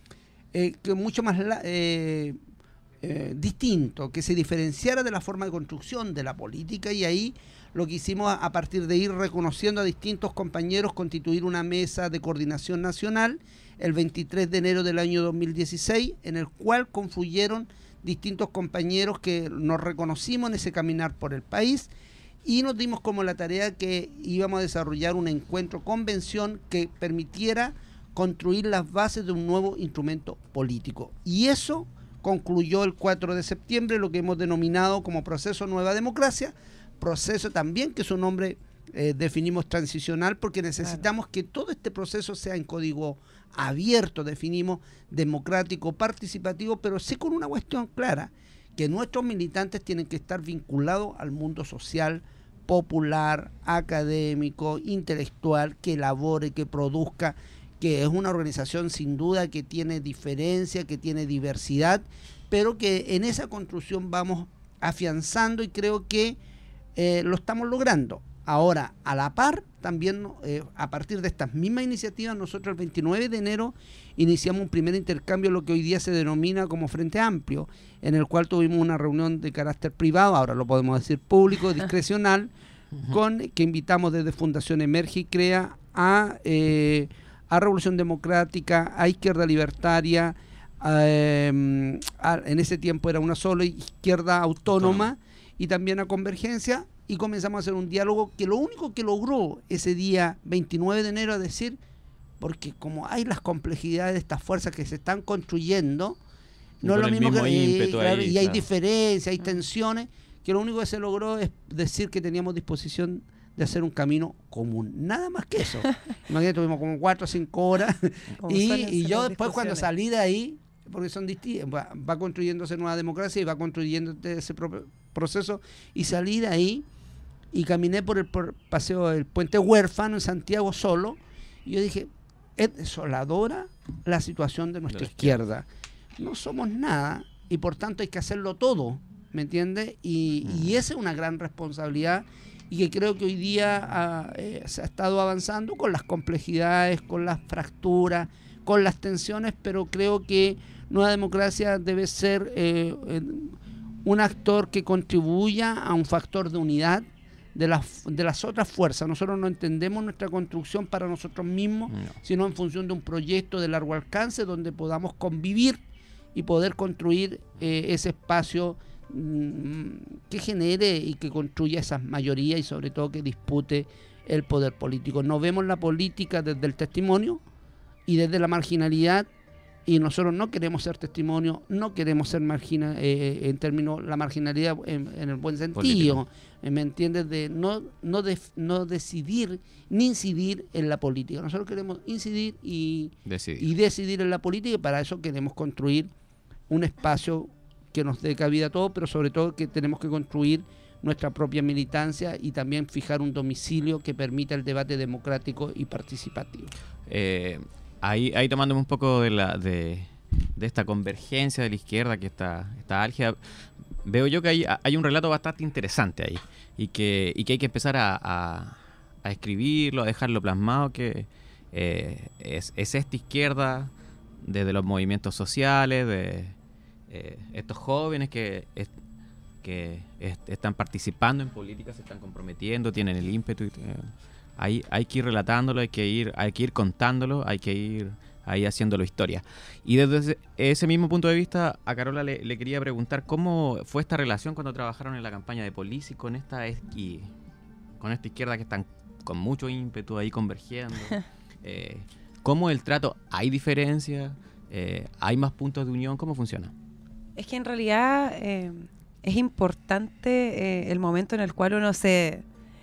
distinto, que se diferenciara de la forma de construcción de la política, y ahí lo que hicimos a partir de ir reconociendo a distintos compañeros, constituir una mesa de coordinación nacional el 23 de enero del año 2016, en el cual confluyeron distintos compañeros que nos reconocimos en ese caminar por el país, y nos dimos como la tarea que íbamos a desarrollar un encuentro convención que permitiera construir las bases de un nuevo instrumento político. Y eso concluyó el 4 de septiembre, lo que hemos denominado como proceso Nueva Democracia, proceso también que su nombre definimos transicional, porque necesitamos que todo este proceso sea en código abierto, definimos democrático, participativo, pero sí con una cuestión clara, que nuestros militantes tienen que estar vinculados al mundo social, popular, académico, intelectual, que elabore, que produzca, que es una organización sin duda que tiene diferencia, que tiene diversidad, pero que en esa construcción vamos afianzando, y creo que lo estamos logrando. Ahora, a la par, también a partir de estas mismas iniciativas, nosotros el 29 de enero iniciamos un primer intercambio, lo que hoy día se denomina como Frente Amplio, en el cual tuvimos una reunión de carácter privado, ahora lo podemos decir público, discrecional, que invitamos desde Fundación Emerge y Crea a Revolución Democrática, a Izquierda Libertaria, en ese tiempo era una sola Izquierda Autónoma, y también a Convergencia, y comenzamos a hacer un diálogo que lo único que logró ese día 29 de enero es decir, porque como hay las complejidades de estas fuerzas que se están construyendo, no es lo mismo que y hay diferencias, hay tensiones, que lo único que se logró es decir que teníamos disposición de hacer un camino común, nada más que eso. Imagínate, tuvimos como 4 o 5 horas y yo después cuando salí de ahí, porque son distintos, va construyéndose Nueva Democracia y va construyéndose ese proceso, y salí de ahí y caminé por el paseo del Puente Huérfano en Santiago solo, y yo dije, es desoladora la situación de nuestra izquierda. No somos nada y por tanto hay que hacerlo todo, ¿me entiendes? Y esa es una gran responsabilidad, y que creo que hoy día se ha estado avanzando con las complejidades, con las fracturas, con las tensiones, pero creo que Nueva Democracia debe ser un actor que contribuya a un factor de unidad de las otras fuerzas. Nosotros no entendemos nuestra construcción para nosotros mismos, sino en función de un proyecto de largo alcance donde podamos convivir y poder construir ese espacio que genere y que construya esas mayorías, y sobre todo que dispute el poder político. No vemos la política desde el testimonio y desde la marginalidad, y nosotros no queremos ser testimonio, no queremos ser en términos la marginalidad en el buen sentido, ¿me entiendes? De no decidir ni incidir en la política. Nosotros queremos incidir y decidir en la política, y para eso queremos construir un espacio que nos dé cabida a todo, pero sobre todo que tenemos que construir nuestra propia militancia y también fijar un domicilio que permita el debate democrático y participativo. Ahí tomándome un poco de esta convergencia de la izquierda que está álgida, veo yo que hay un relato bastante interesante ahí, y que hay que empezar a escribirlo, a dejarlo plasmado, que es esta izquierda desde los movimientos sociales, de estos jóvenes que están participando en política, se están comprometiendo, tienen el ímpetu. Hay que ir relatándolo, hay que ir contándolo, hay que ir ahí haciéndolo historia. Y desde ese mismo punto de vista, a Carola le quería preguntar cómo fue esta relación cuando trabajaron en la campaña de Polisi con esta izquierda que están con mucho ímpetu ahí convergiendo. ¿Cómo el trato? ¿Hay diferencia? ¿Hay más puntos de unión? ¿Cómo funciona? Es que en realidad es importante el momento en el cual uno se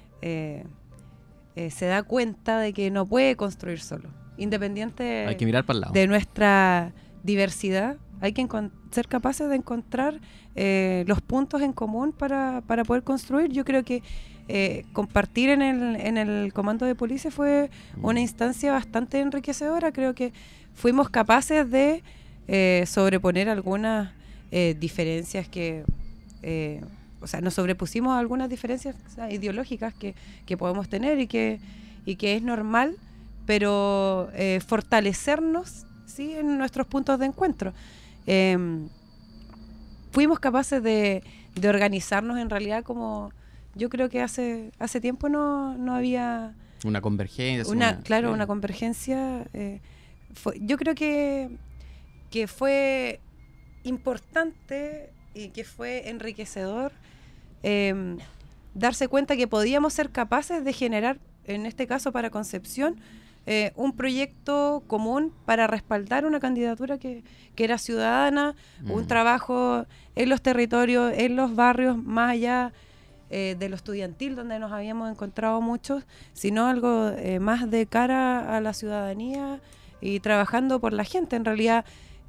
da cuenta de que no puede construir solo. Independiente hay que mirar para el lado de nuestra diversidad, hay que ser capaces de encontrar los puntos en común para poder construir. Yo creo que compartir en el comando de Polisi fue una instancia bastante enriquecedora. Creo que fuimos capaces de sobreponer algunas diferencias que... o sea, nos sobrepusimos a algunas diferencias, o sea, ideológicas que podemos tener y que es normal, pero fortalecernos, ¿sí?, en nuestros puntos de encuentro. Fuimos capaces de organizarnos en realidad como... Yo creo que hace tiempo no había... Una convergencia. Una convergencia. Yo creo que fue importante y que fue enriquecedor darse cuenta que podíamos ser capaces de generar, en este caso para Concepción, un proyecto común para respaldar una candidatura que era ciudadana, un trabajo en los territorios, en los barrios, más allá de lo estudiantil, donde nos habíamos encontrado muchos, sino algo más de cara a la ciudadanía y trabajando por la gente. En realidad,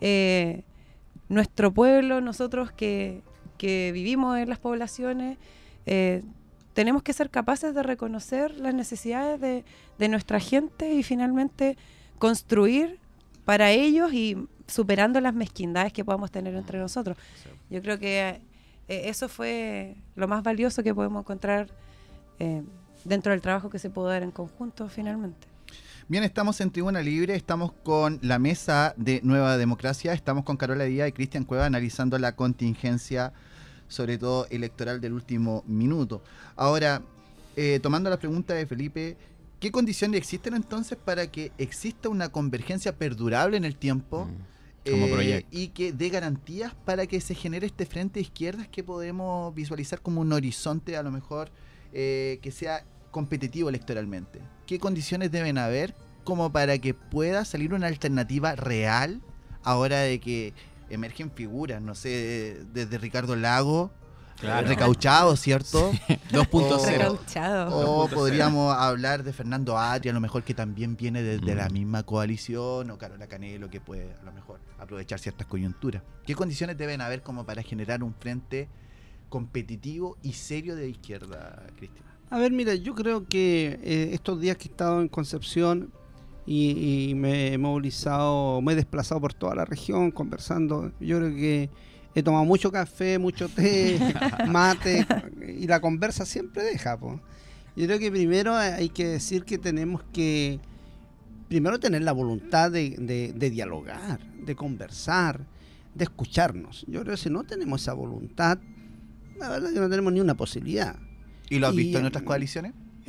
nuestro pueblo, nosotros que vivimos en las poblaciones, tenemos que ser capaces de reconocer las necesidades de nuestra gente y finalmente construir para ellos y superando las mezquindades que podamos tener entre nosotros. Yo creo que eso fue lo más valioso que podemos encontrar dentro del trabajo que se pudo dar en conjunto finalmente. Bien, estamos en Tribuna Libre, estamos con la mesa de Nueva Democracia, estamos con Carola Díaz y Cristian Cueva analizando la contingencia, sobre todo electoral, del último minuto. Ahora, tomando la pregunta de Felipe, ¿qué condiciones existen entonces para que exista una convergencia perdurable en el tiempo como proyecto y que dé garantías para que se genere este frente de izquierdas que podemos visualizar como un horizonte a lo mejor que sea competitivo electoralmente? ¿Qué condiciones deben haber como para que pueda salir una alternativa real ahora de que emergen figuras, no sé, desde Ricardo Lago, recauchado, ¿cierto? 2.0. Recauchado. O podríamos hablar de Fernando Atria, a lo mejor, que también viene desde la misma coalición, o Carola Canelo, que puede a lo mejor aprovechar ciertas coyunturas. ¿Qué condiciones deben haber como para generar un frente competitivo y serio de izquierda, Cristian? A ver, mira, yo creo que estos días que he estado en Concepción y me he movilizado, me he desplazado por toda la región conversando, yo creo que he tomado mucho café, mucho té, mate, y la conversa siempre deja, po. Yo creo que primero hay que decir que tenemos que primero tener la voluntad de dialogar, de conversar, de escucharnos. Yo creo que si no tenemos esa voluntad, la verdad es que no tenemos ni una posibilidad. ¿Y lo has visto en otras coaliciones?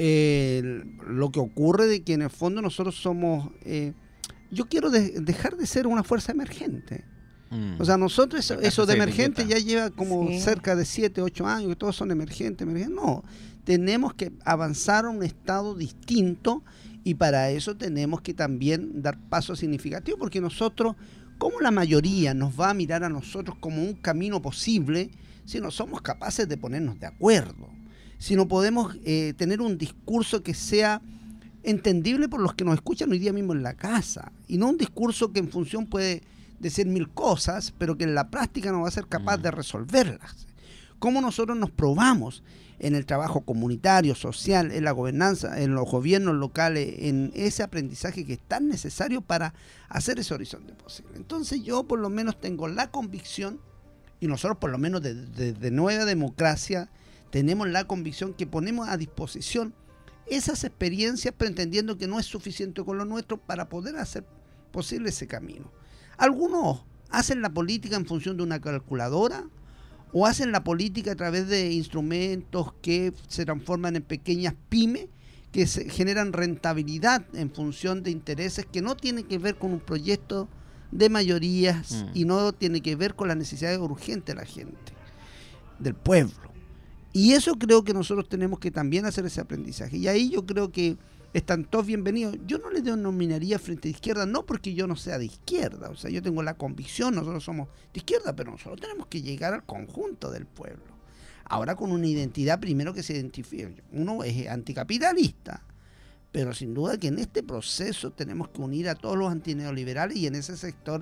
Lo que ocurre de que en el fondo nosotros somos... yo quiero dejar de ser una fuerza emergente. O sea, nosotros eso de emergente ya lleva como cerca de 7, 8 años, que todos son emergentes. No, tenemos que avanzar a un estado distinto y para eso tenemos que también dar pasos significativos, porque nosotros, como la mayoría nos va a mirar a nosotros como un camino posible si no somos capaces de ponernos de acuerdo? Si no podemos tener un discurso que sea entendible por los que nos escuchan hoy día mismo en la casa, y no un discurso que en función puede decir 1000 cosas, pero que en la práctica no va a ser capaz de resolverlas. ¿Cómo nosotros nos probamos en el trabajo comunitario, social, en la gobernanza, en los gobiernos locales, en ese aprendizaje que es tan necesario para hacer ese horizonte posible? Entonces yo por lo menos tengo la convicción, y nosotros por lo menos de Nueva Democracia tenemos la convicción que ponemos a disposición esas experiencias, pero entendiendo que no es suficiente con lo nuestro para poder hacer posible ese camino. Algunos hacen la política en función de una calculadora o hacen la política a través de instrumentos que se transforman en pequeñas pymes que se generan rentabilidad en función de intereses que no tienen que ver con un proyecto de mayorías y no tiene que ver con las necesidades urgentes de la gente, del pueblo. Y eso creo que nosotros tenemos que también hacer ese aprendizaje. Y ahí yo creo que están todos bienvenidos. Yo no les denominaría Frente de Izquierda, no porque yo no sea de izquierda. O sea, yo tengo la convicción, nosotros somos de izquierda, pero nosotros tenemos que llegar al conjunto del pueblo. Ahora con una identidad primero que se identifique. Uno es anticapitalista, pero sin duda que en este proceso tenemos que unir a todos los antineoliberales y en ese sector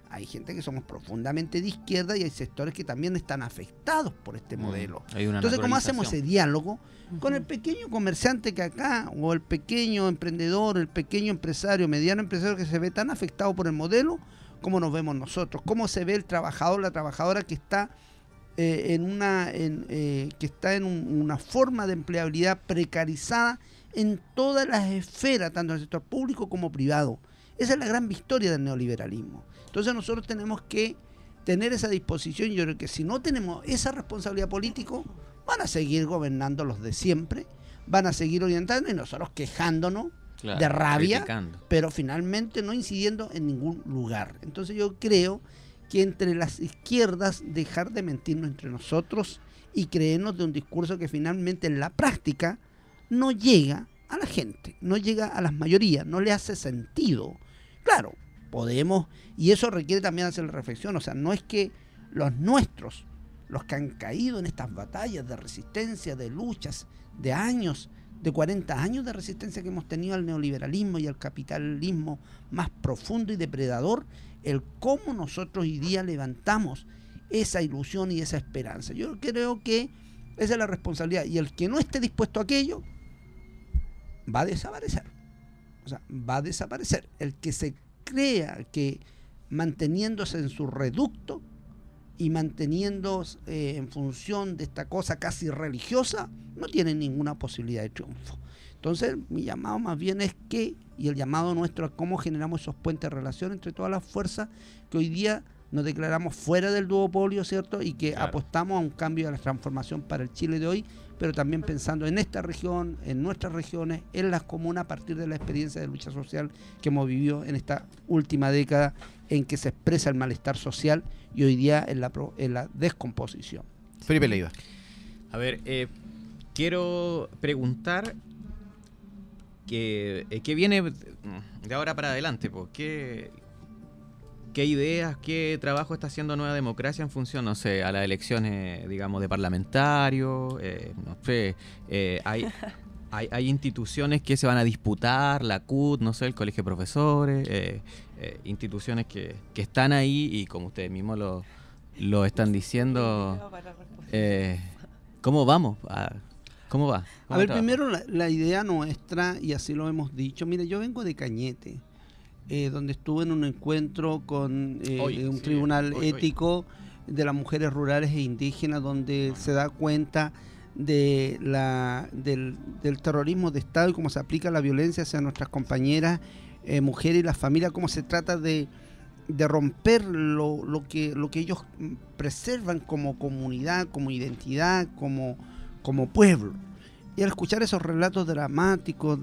hay gente que somos profundamente de izquierda y hay sectores que también están afectados por este modelo. Entonces, ¿cómo hacemos ese diálogo con el pequeño comerciante que acá, o el pequeño emprendedor, el pequeño empresario, mediano empresario que se ve tan afectado por el modelo? ¿Cómo nos vemos nosotros? ¿Cómo se ve el trabajador, la trabajadora que está en una forma de empleabilidad precarizada en todas las esferas, tanto en el sector público como privado? Esa es la gran victoria del neoliberalismo. Entonces nosotros tenemos que tener esa disposición. Yo creo que si no tenemos esa responsabilidad política, van a seguir gobernando los de siempre, van a seguir orientando y nosotros quejándonos, claro, de rabia, criticando, pero finalmente no incidiendo en ningún lugar. Entonces yo creo que entre las izquierdas dejar de mentirnos entre nosotros y creernos de un discurso que finalmente en la práctica no llega a la gente, no llega a las mayorías, no le hace sentido. Claro, podemos, y eso requiere también hacer la reflexión, o sea, no es que los nuestros, los que han caído en estas batallas de resistencia, de luchas, de años, de 40 años de resistencia que hemos tenido al neoliberalismo y al capitalismo más profundo y depredador, el cómo nosotros hoy día levantamos esa ilusión y esa esperanza. Yo creo que esa es la responsabilidad, y el que no esté dispuesto a aquello va a desaparecer. O sea, va a desaparecer. El que se crea que manteniéndose en su reducto y manteniéndose en función de esta cosa casi religiosa, no tiene ninguna posibilidad de triunfo. Entonces, mi llamado más bien es que, y el llamado nuestro es cómo generamos esos puentes de relación entre todas las fuerzas que hoy día nos declaramos fuera del duopolio, ¿cierto? Y que claro, apostamos a un cambio, a la transformación para el Chile de hoy, pero también pensando en esta región, en nuestras regiones, en las comunas, a partir de la experiencia de lucha social que hemos vivido en esta última década en que se expresa el malestar social y hoy día en la descomposición. Felipe Leiva. A ver, quiero preguntar qué viene de ahora para adelante, ¿qué ideas, qué trabajo está haciendo Nueva Democracia en función, no sé, a las elecciones, digamos, de parlamentarios? No sé, hay instituciones que se van a disputar, la CUT, no sé, el Colegio de Profesores, instituciones que están ahí y como ustedes mismos lo están diciendo, ¿cómo vamos? ¿Cómo va? A ver, primero la idea nuestra, y así lo hemos dicho, mire, yo vengo de Cañete, donde estuve en un encuentro con un tribunal ético de las mujeres rurales e indígenas, donde se da cuenta de del terrorismo de Estado y cómo se aplica la violencia hacia nuestras compañeras mujeres y las familias, cómo se trata de romper lo que ellos preservan como comunidad, como identidad, como pueblo. Y al escuchar esos relatos dramáticos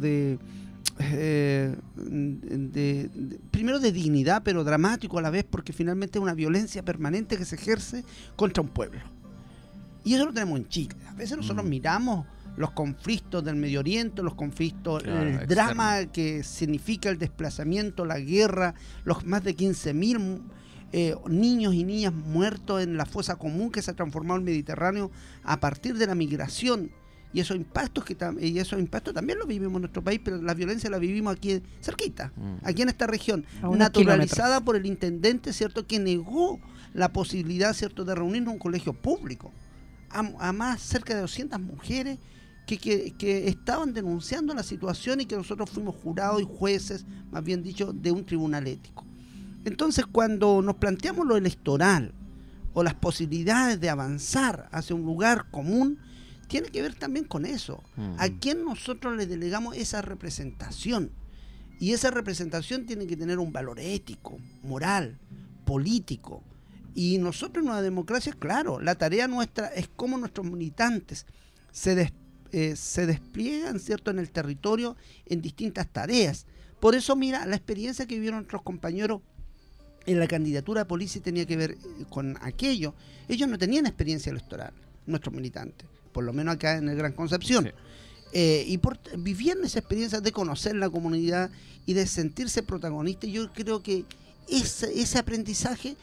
primero de dignidad, pero dramático a la vez, porque finalmente es una violencia permanente que se ejerce contra un pueblo. Y eso lo tenemos en Chile. A veces nosotros miramos los conflictos del Medio Oriente, los conflictos, claro, el drama que significa el desplazamiento, la guerra, los más de 15.000 niños y niñas muertos en la fosa común que se ha transformado el Mediterráneo a partir de la migración. Y esos impactos también los vivimos en nuestro país, pero la violencia la vivimos aquí cerquita, aquí en esta región, naturalizada por el intendente, ¿cierto?, que negó la posibilidad, ¿cierto?, de reunirnos en un colegio público a más cerca de 200 mujeres que estaban denunciando la situación y que nosotros fuimos jurados y jueces, más bien dicho, de un tribunal ético. Entonces, cuando nos planteamos lo electoral o las posibilidades de avanzar hacia un lugar común, tiene que ver también con eso. ¿A quién nosotros le delegamos esa representación? Y esa representación tiene que tener un valor ético, moral, político. Y nosotros en Nueva Democracia, claro, la tarea nuestra es cómo nuestros militantes se despliegan, ¿cierto?, en el territorio en distintas tareas. Por eso, mira, la experiencia que vivieron nuestros compañeros en la candidatura a policía tenía que ver con aquello. Ellos no tenían experiencia electoral, nuestros militantes, por lo menos acá en el Gran Concepción. Sí. Vivían esa experiencia de conocer la comunidad y de sentirse protagonistas. Yo creo que ese aprendizaje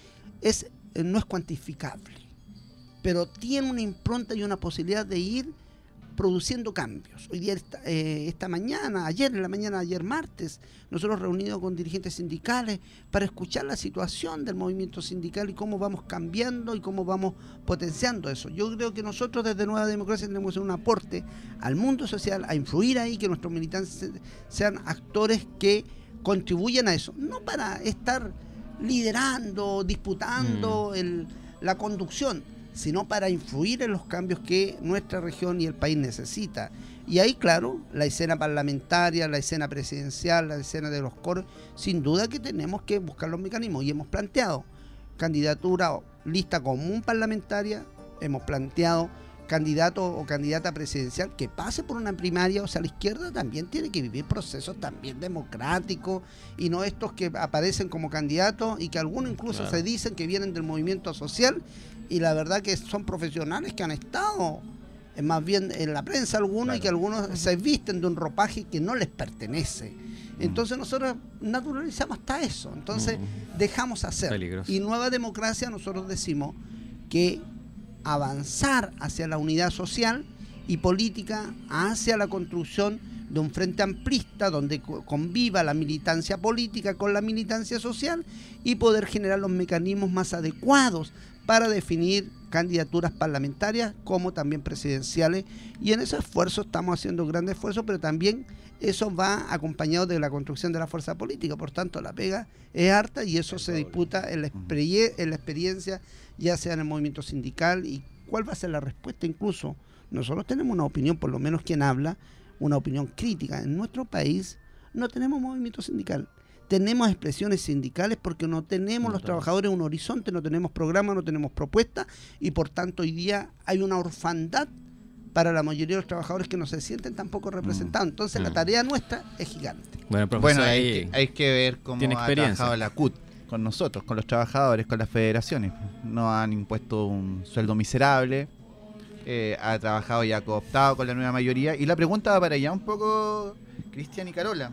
no es cuantificable, pero tiene una impronta y una posibilidad de ir produciendo cambios. Hoy día, esta mañana, ayer martes, nosotros reunidos con dirigentes sindicales para escuchar la situación del movimiento sindical y cómo vamos cambiando y cómo vamos potenciando eso. Yo creo que nosotros desde Nueva Democracia tenemos que hacer un aporte al mundo social, a influir ahí, que nuestros militantes sean actores que contribuyan a eso, no para estar liderando, disputando la conducción, sino para influir en los cambios que nuestra región y el país necesita. Y ahí, claro, la escena parlamentaria, la escena presidencial, la escena de los coros, sin duda que tenemos que buscar los mecanismos. Y hemos planteado candidatura o lista común parlamentaria, hemos planteado candidato o candidata presidencial que pase por una primaria. O sea, la izquierda también tiene que vivir procesos también democráticos y no estos que aparecen como candidatos y que algunos incluso se dicen que vienen del movimiento social y la verdad que son profesionales que han estado más bien en la prensa algunos y que algunos se visten de un ropaje que no les pertenece. Entonces nosotros naturalizamos hasta eso, entonces dejamos hacer. Peligroso. Y Nueva Democracia nosotros decimos que avanzar hacia la unidad social y política, hacia la construcción de un frente amplista donde conviva la militancia política con la militancia social y poder generar los mecanismos más adecuados para definir candidaturas parlamentarias como también presidenciales, y en ese esfuerzo estamos haciendo grandes esfuerzos, pero también eso va acompañado de la construcción de la fuerza política. Por tanto, la pega es harta y eso se disputa en la experiencia, ya sea en el movimiento sindical. ¿Y cuál va a ser la respuesta? Incluso nosotros tenemos una opinión, por lo menos quien habla, una opinión crítica. En nuestro país no tenemos movimiento sindical. Tenemos expresiones sindicales porque no tenemos los trabajadores un horizonte, no tenemos programa, no tenemos propuesta, y por tanto hoy día hay una orfandad para la mayoría de los trabajadores que no se sienten tampoco representados. Entonces la tarea nuestra es gigante. Bueno, hay que ver cómo ha trabajado la CUT con nosotros, con los trabajadores, con las federaciones. Nos han impuesto un sueldo miserable, ha trabajado y ha cooptado con la nueva mayoría. Y la pregunta va para allá un poco, Cristian y Carola.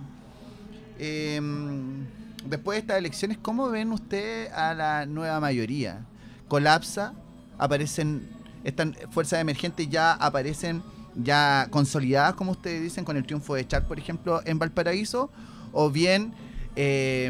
Después de estas elecciones, ¿cómo ven ustedes a la nueva mayoría? ¿Colapsa? ¿Aparecen estas fuerzas emergentes ya aparecen ya consolidadas, como ustedes dicen, con el triunfo de Char, por ejemplo, en Valparaíso? ¿O bien qué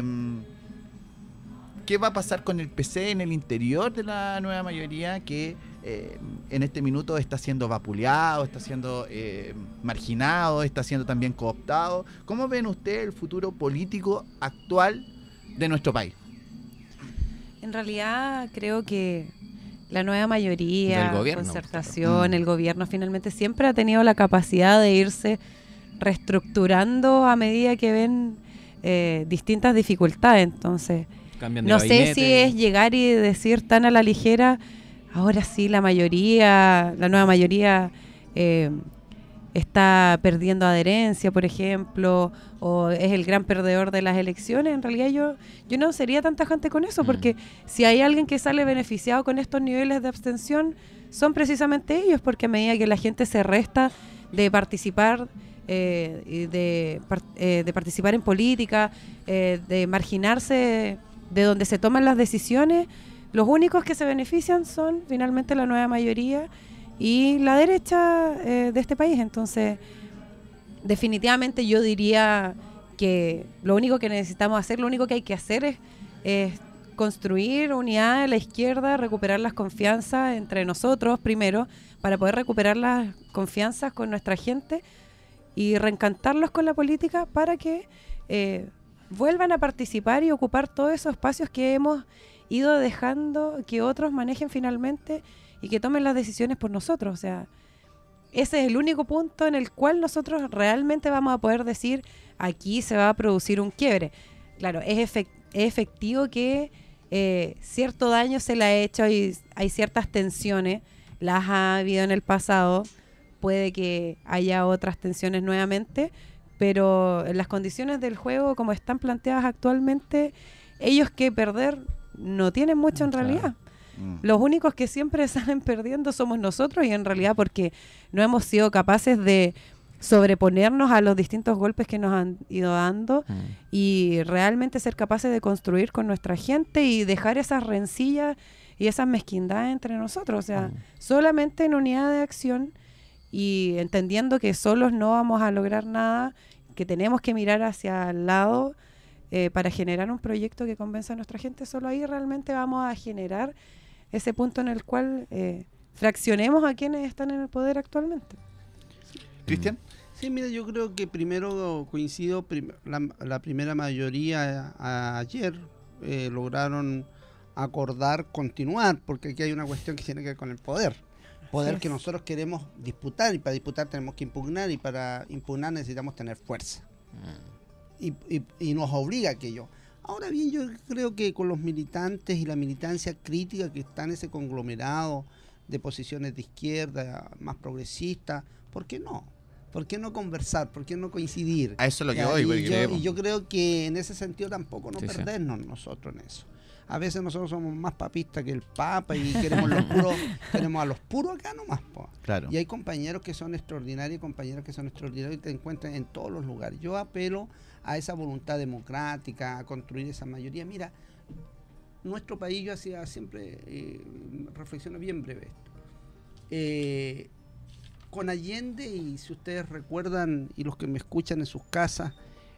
va a pasar con el PC en el interior de la nueva mayoría que en este minuto está siendo vapuleado, está siendo marginado, está siendo también cooptado? ¿Cómo ven ustedes el futuro político actual de nuestro país? En realidad creo que la nueva mayoría, concertación, el gobierno finalmente siempre ha tenido la capacidad de irse reestructurando a medida que ven distintas dificultades. Entonces, no sé si es llegar y decir tan a la ligera, ahora sí la nueva mayoría está perdiendo adherencia, por ejemplo, o es el gran perdedor de las elecciones. En realidad yo no sería tan tajante con eso, porque si hay alguien que sale beneficiado con estos niveles de abstención, son precisamente ellos, porque a medida que la gente se resta de participar, de participar en política, de marginarse de donde se toman las decisiones, los únicos que se benefician son finalmente la nueva mayoría y la derecha de este país. Entonces, definitivamente yo diría que lo único que necesitamos hacer, lo único que hay que hacer es construir unidad en la izquierda, recuperar las confianzas entre nosotros primero, para poder recuperar las confianzas con nuestra gente y reencantarlos con la política para que vuelvan a participar y ocupar todos esos espacios que hemos ido dejando que otros manejen finalmente y que tomen las decisiones por nosotros. O sea, ese es el único punto en el cual nosotros realmente vamos a poder decir, aquí se va a producir un quiebre. Claro, es efectivo que cierto daño se le ha hecho y hay ciertas tensiones, las ha habido en el pasado, puede que haya otras tensiones nuevamente, pero en las condiciones del juego como están planteadas actualmente, ellos que perder no tienen mucho en realidad. Los únicos que siempre salen perdiendo somos nosotros, y en realidad porque no hemos sido capaces de sobreponernos a los distintos golpes que nos han ido dando y realmente ser capaces de construir con nuestra gente y dejar esas rencillas y esas mezquindades entre nosotros. O sea, solamente en unidad de acción y entendiendo que solos no vamos a lograr nada, que tenemos que mirar hacia el lado para generar un proyecto que convenza a nuestra gente. Solo ahí realmente vamos a generar ese punto en el cual fraccionemos a quienes están en el poder actualmente. ¿Cristian? Sí, mira, yo creo que primero coincido, la primera mayoría ayer lograron acordar continuar, porque aquí hay una cuestión que tiene que ver con el poder. Poder que nosotros queremos disputar, y para disputar tenemos que impugnar, y para impugnar necesitamos tener fuerza. Y nos obliga a aquello. Ahora bien, yo creo que con los militantes y la militancia crítica que está en ese conglomerado de posiciones de izquierda, más progresistas, ¿por qué no? ¿Por qué no conversar? ¿Por qué no coincidir? A eso es lo que voy. Y yo creo que en ese sentido tampoco no perdernos nosotros en eso. A veces nosotros somos más papistas que el Papa y queremos a los puros acá nomás. Claro. Y hay compañeros que son extraordinarios y compañeras que son extraordinarios y te encuentran en todos los lugares. Yo apelo a esa voluntad democrática, a construir esa mayoría. Mira, nuestro país, yo hacía siempre reflexiones bien breves. Con Allende, y si ustedes recuerdan, y los que me escuchan en sus casas,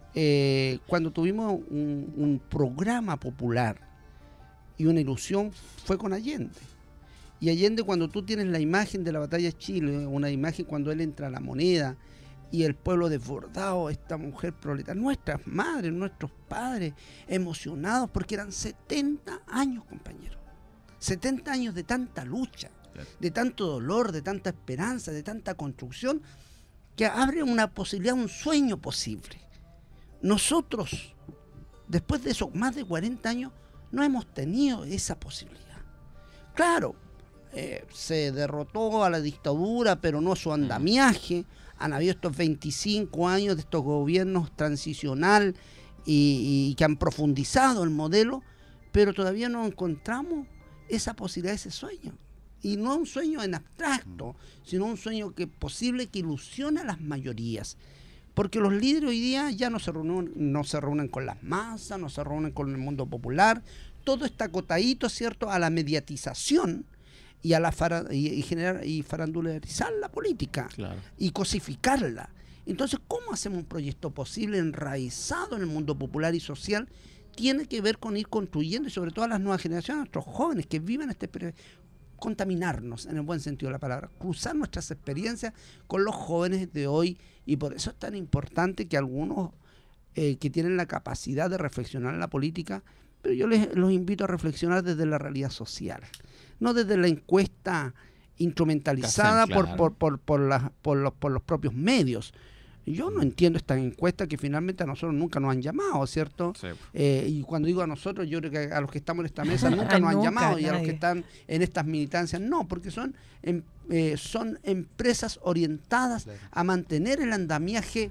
cuando tuvimos un programa popular y una ilusión, fue con Allende. Y Allende, cuando tú tienes la imagen de la batalla de Chile, una imagen cuando él entra a la Moneda y el pueblo desbordado, esta mujer proletaria, nuestras madres, nuestros padres, emocionados porque eran 70 años, compañeros. 70 años de tanta lucha, de tanto dolor, de tanta esperanza, de tanta construcción, que abre una posibilidad, un sueño posible. Nosotros, después de esos más de 40 años, no hemos tenido esa posibilidad. Claro, se derrotó a la dictadura, pero no su andamiaje. Han habido estos 25 años de estos gobiernos transicional y que han profundizado el modelo, pero todavía no encontramos esa posibilidad, ese sueño. Y no un sueño en abstracto, sino un sueño posible que ilusiona a las mayorías. Porque los líderes hoy día ya no se reúnen con las masas, no se reúnen con el mundo popular. Todo está acotadito, ¿cierto?, a la mediatización y a la y farandularizar la política, claro, y cosificarla. Entonces, ¿cómo hacemos un proyecto posible enraizado en el mundo popular y social? Tiene que ver con ir construyendo, y sobre todo a las nuevas generaciones, a nuestros jóvenes que viven contaminarnos, en el buen sentido de la palabra, cruzar nuestras experiencias con los jóvenes de hoy, y por eso es tan importante que algunos que tienen la capacidad de reflexionar en la política, pero yo los invito a reflexionar desde la realidad social, no desde la encuesta instrumentalizada por los propios medios. Yo no entiendo estas encuestas que finalmente a nosotros nunca nos han llamado, ¿cierto? Sí. Y cuando digo a nosotros, yo creo que a los que estamos en esta mesa nunca nos han llamado, y a los que están en estas militancias no, porque son empresas orientadas, claro, a mantener el andamiaje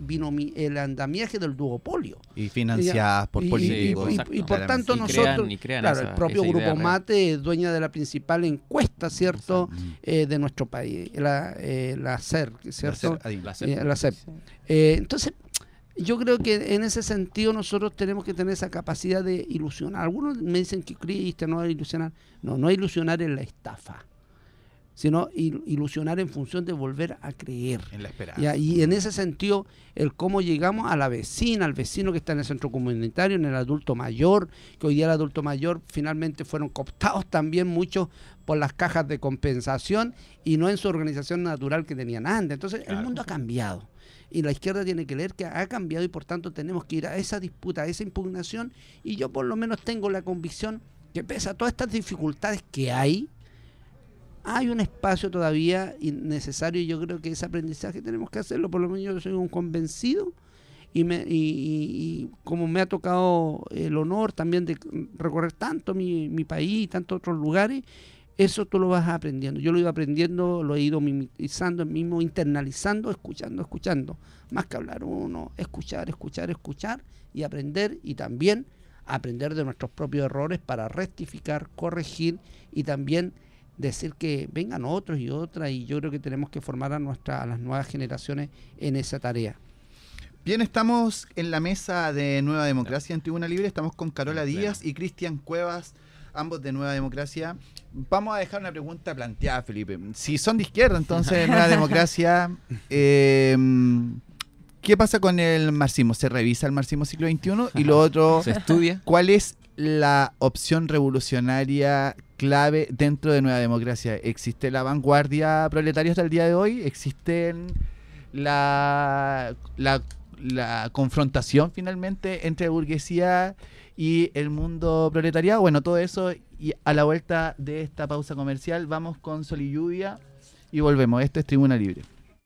del duopolio. Y financiadas por políticos. Y por tanto nosotros, claro, el propio Grupo Mate es dueña de la principal encuesta, ¿cierto?, de nuestro país, la SER, ¿cierto? La SER. Entonces, yo creo que en ese sentido nosotros tenemos que tener esa capacidad de ilusionar. Algunos me dicen que Cristian no es ilusionar. No es ilusionar en la estafa, sino ilusionar en función de volver a creer. En la esperanza. Y en ese sentido, el cómo llegamos a la vecina, al vecino que está en el centro comunitario, en el adulto mayor, que hoy día el adulto mayor finalmente fueron cooptados también muchos por las cajas de compensación y no en su organización natural que tenían antes. Entonces, claro, el mundo ha cambiado. Y la izquierda tiene que leer que ha cambiado, y por tanto tenemos que ir a esa disputa, a esa impugnación, y yo por lo menos tengo la convicción que pese a todas estas dificultades que hay un espacio todavía necesario, y yo creo que ese aprendizaje tenemos que hacerlo. Por lo menos yo soy un convencido, y como me ha tocado el honor también de recorrer tanto mi país y tantos otros lugares, eso tú lo vas aprendiendo. Yo lo he ido aprendiendo, lo he ido mimetizando, mismo internalizando, escuchando. Más que hablar uno, escuchar y aprender, y también aprender de nuestros propios errores para rectificar, corregir, y también decir que vengan otros y otras, y yo creo que tenemos que formar a las nuevas generaciones en esa tarea. Bien, estamos en la mesa de Nueva Democracia en Tribuna Libre, estamos con Carola Díaz y Cristian Cuevas, ambos de Nueva Democracia. vamos a dejar una pregunta planteada, Felipe. Si son de izquierda, entonces Nueva Democracia, ¿qué pasa con el marxismo? ¿Se revisa el marxismo siglo XXI? Y lo otro, ¿se estudia? ¿Cuál es la opción revolucionaria clave dentro de Nueva Democracia? ¿Existe la vanguardia proletaria hasta el día de hoy? ¿Existe la confrontación finalmente entre burguesía y el mundo proletariado? Bueno, todo eso, y a la vuelta de esta pausa comercial vamos con Sol y Lluvia y volvemos. Esto es Tribuna Libre.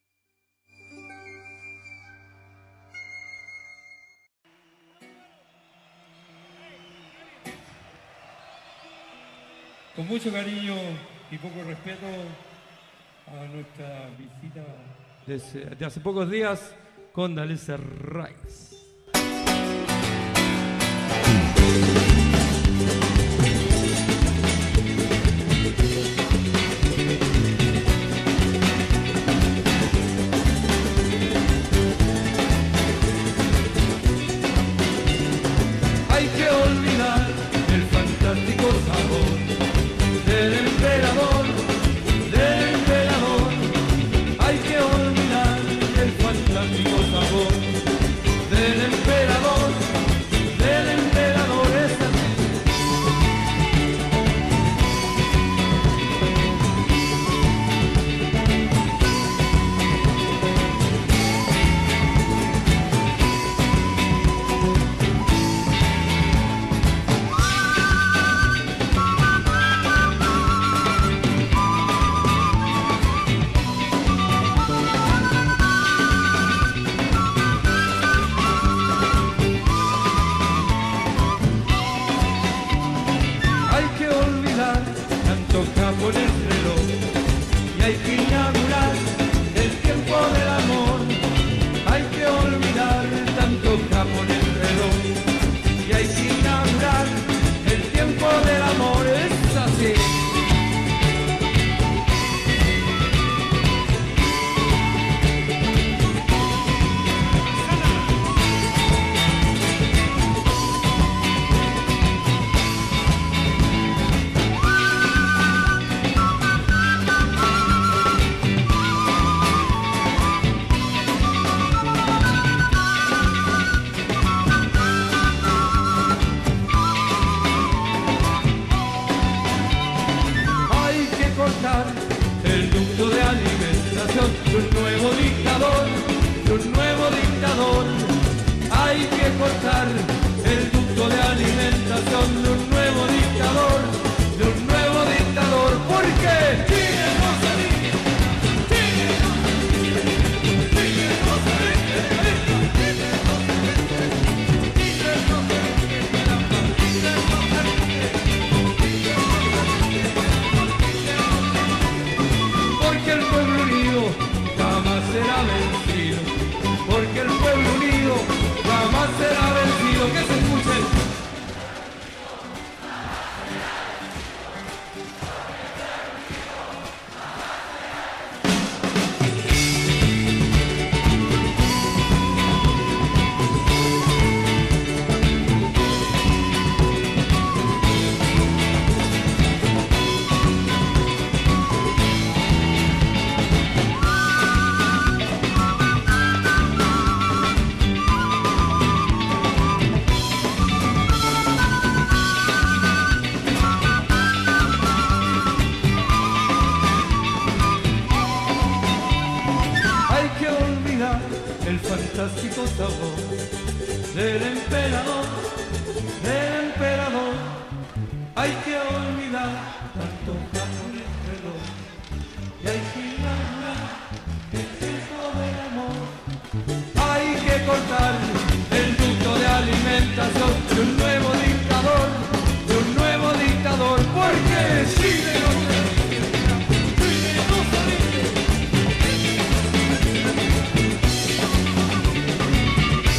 Con mucho cariño y poco respeto a nuestra visita de hace pocos días, Condoleezza Rice. Hay que olvidar el fantástico sabor del emperador, hay que olvidar el fantástico sabor del emperador, es así. Hay que olvidar tanto capo en el reloj y hay que inaugurar el tiempo del amor. Hay que olvidar tanto capo en el reloj y hay que inaugurar el tiempo del amor. Es así. Hay que cortar el ducto de alimentación de un nuevo dictador, Hay que cortar el ducto de alimentación de un nuevo dictador, porque Chile no se rinde, Chile no se rinde, Chile no se rinde, Chile no se rinde, Chile no se rinde, Chile no se rinde. Porque el pueblo unido jamás será vencido. Porque el pueblo unido jamás será vencido. Que se escuche. Hay que olvidar el fantástico sabor del emperador, Hay que olvidar tanto capo en el reloj y hay que inaugurar el tiempo del amor. Hay que cortar el ducto de alimentación de un nuevo dictador, porque Chile no se rinde, Chile no se rinde.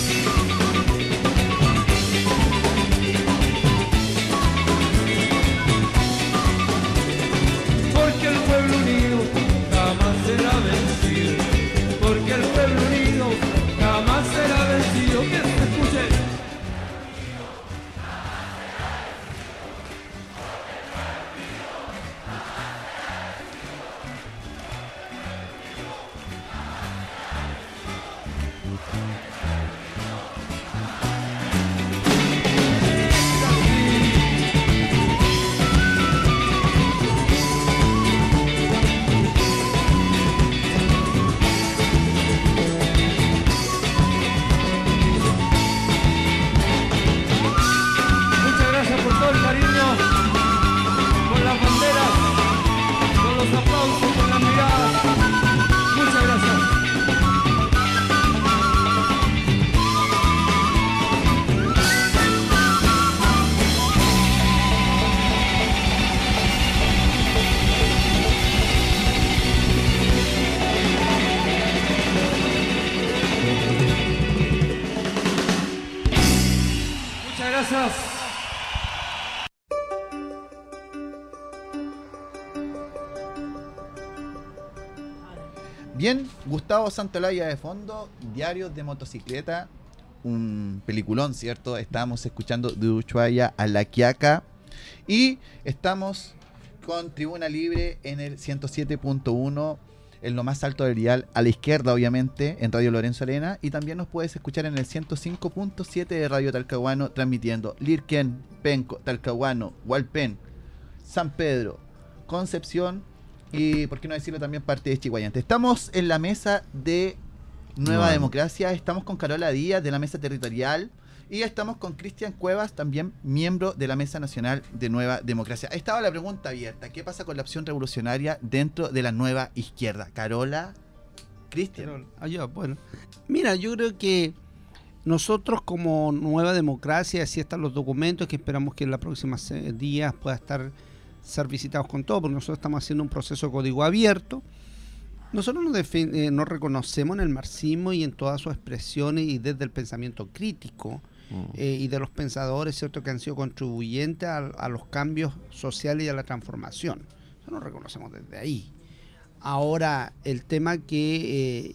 Bien, Gustavo Santaolalla de fondo, Diarios de Motocicleta, un peliculón, ¿cierto? Estábamos escuchando de Ushuaia a La Quiaca y estamos con Tribuna Libre en el 107.1, en lo más alto del dial, a la izquierda obviamente, en Radio Lorenzo Arena, y también nos puedes escuchar en el 105.7 de Radio Talcahuano, transmitiendo Lirquén, Penco, Talcahuano, Hualpén, San Pedro, Concepción y, por qué no decirlo, también parte de Chihuayante. Estamos en la mesa de Nueva Democracia, estamos con Carola Díaz de la mesa territorial y estamos con Cristian Cuevas, también miembro de la Mesa Nacional de Nueva Democracia. Ahí estaba la pregunta abierta: ¿qué pasa con la opción revolucionaria dentro de la nueva izquierda? Carola, Cristian. Bueno, mira, yo creo que nosotros como Nueva Democracia, así están los documentos que esperamos que en los próximos días pueda ser visitados con todo, porque nosotros estamos haciendo un proceso de código abierto. Nosotros nos reconocemos en el marxismo y en todas sus expresiones y desde el pensamiento crítico y de los pensadores, ¿cierto?, que han sido contribuyentes a los cambios sociales y a la transformación. Nosotros nos reconocemos desde ahí. Ahora, el tema que,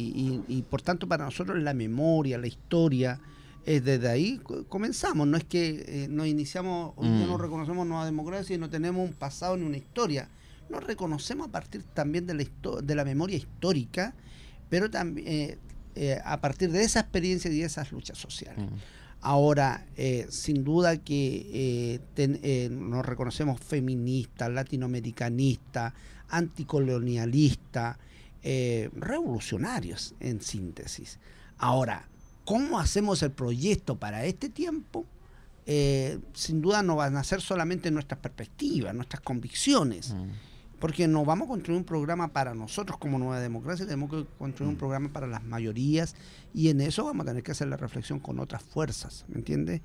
y por tanto para nosotros la memoria, la historia, desde ahí comenzamos. No es que nos iniciamos, hoy día nos reconocemos Nueva Democracia y no tenemos un pasado ni una historia. Nos reconocemos a partir también de la memoria histórica, pero también a partir de esa experiencia y de esas luchas sociales. Ahora, sin duda que nos reconocemos feministas, latinoamericanistas, anticolonialistas, revolucionarios en síntesis. Ahora, ¿cómo hacemos el proyecto para este tiempo? Sin duda no van a ser solamente nuestras perspectivas, nuestras convicciones, porque no vamos a construir un programa para nosotros como Nueva Democracia, tenemos que construir un programa para las mayorías, y en eso vamos a tener que hacer la reflexión con otras fuerzas, ¿me entiendes?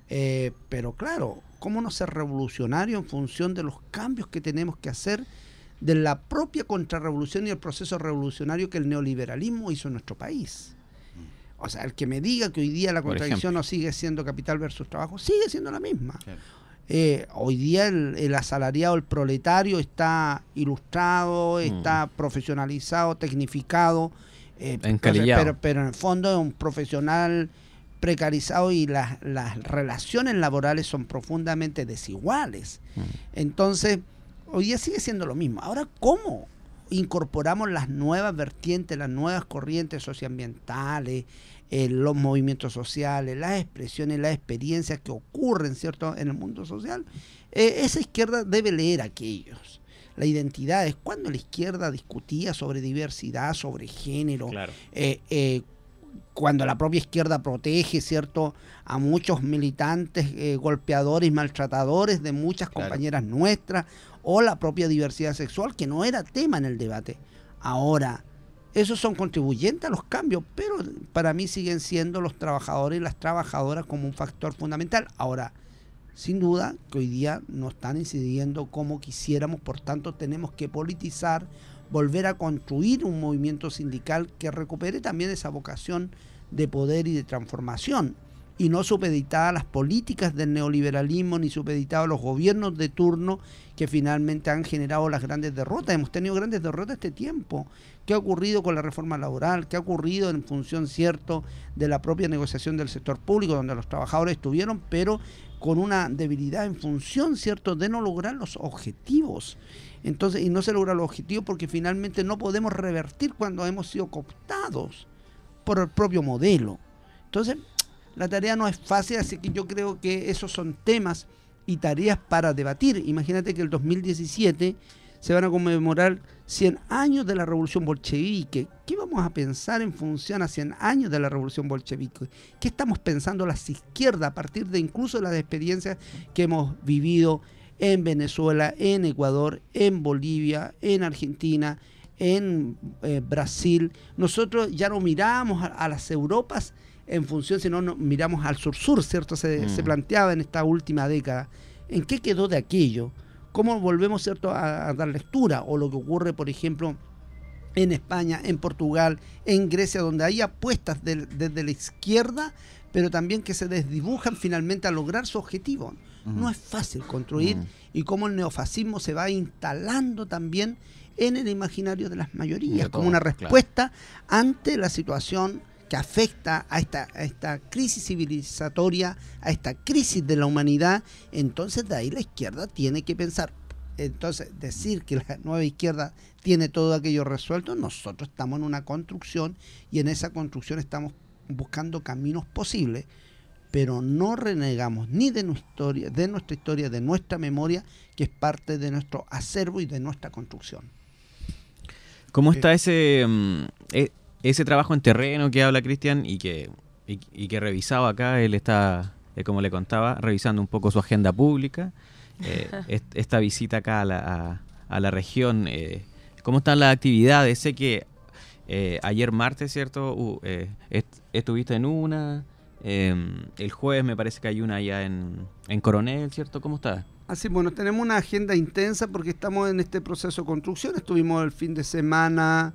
Pero claro, ¿cómo no ser revolucionario en función de los cambios que tenemos que hacer, de la propia contrarrevolución y el proceso revolucionario que el neoliberalismo hizo en nuestro país? O sea, el que me diga que hoy día la contradicción no sigue siendo capital versus trabajo, sigue siendo la misma. Claro. Hoy día el asalariado, el proletario está ilustrado, está profesionalizado, tecnificado, pero en el fondo es un profesional precarizado y las relaciones laborales son profundamente desiguales. Entonces, hoy día sigue siendo lo mismo. Ahora, ¿cómo incorporamos las nuevas vertientes, las nuevas corrientes socioambientales, los movimientos sociales, las expresiones, las experiencias que ocurren, ¿cierto?, en el mundo social? Esa izquierda debe leer aquellos. La identidad es cuando la izquierda discutía sobre diversidad, sobre género, claro. Cuando la propia izquierda protege, ¿cierto?, a muchos militantes golpeadores y maltratadores de muchas compañeras nuestras, o la propia diversidad sexual, que no era tema en el debate. Ahora, esos son contribuyentes a los cambios, pero para mí siguen siendo los trabajadores y las trabajadoras como un factor fundamental. Ahora, sin duda que hoy día no están incidiendo como quisiéramos, por tanto tenemos que politizar, volver a construir un movimiento sindical que recupere también esa vocación de poder y de transformación, y no supeditada a las políticas del neoliberalismo, ni supeditada a los gobiernos de turno que finalmente han generado las grandes derrotas. Hemos tenido grandes derrotas este tiempo. ¿Qué ha ocurrido con la reforma laboral? ¿Qué ha ocurrido en función, cierto, de la propia negociación del sector público, donde los trabajadores estuvieron, pero con una debilidad en función, cierto, de no lograr los objetivos? Entonces, y no se logra los objetivos porque finalmente no podemos revertir cuando hemos sido cooptados por el propio modelo. Entonces, la tarea no es fácil, así que yo creo que esos son temas y tareas para debatir. Imagínate que el 2017 se van a conmemorar 100 años de la Revolución Bolchevique. ¿Qué vamos a pensar en función a 100 años de la Revolución Bolchevique? ¿Qué estamos pensando las izquierdas a partir de incluso las experiencias que hemos vivido en Venezuela, en Ecuador, en Bolivia, en Argentina, en Brasil? Nosotros ya no miramos a las Europas en función, si no miramos al sur-sur, ¿cierto? Se planteaba en esta última década. ¿En qué quedó de aquello? ¿Cómo volvemos, cierto, a dar lectura? O lo que ocurre, por ejemplo, en España, en Portugal, en Grecia, donde hay apuestas desde la izquierda, pero también que se desdibujan finalmente a lograr su objetivo. No es fácil construir, y cómo el neofascismo se va instalando también en el imaginario de las mayorías, como una respuesta ante la situación que afecta a esta crisis civilizatoria, a esta crisis de la humanidad. Entonces de ahí la izquierda tiene que pensar. Entonces decir que la nueva izquierda tiene todo aquello resuelto, nosotros estamos en una construcción y en esa construcción estamos buscando caminos posibles, pero no renegamos ni de nuestra historia, de nuestra memoria, que es parte de nuestro acervo y de nuestra construcción. ¿Cómo está ese trabajo en terreno que habla Cristian y que revisaba acá? Él está, como le contaba, revisando un poco su agenda pública, esta visita acá a la región. ¿Cómo están las actividades? Sé que ayer martes, ¿cierto? Estuviste en una, el jueves me parece que hay una allá en Coronel, ¿cierto? ¿Cómo está? Así, bueno, tenemos una agenda intensa porque estamos en este proceso de construcción. Estuvimos el fin de semana,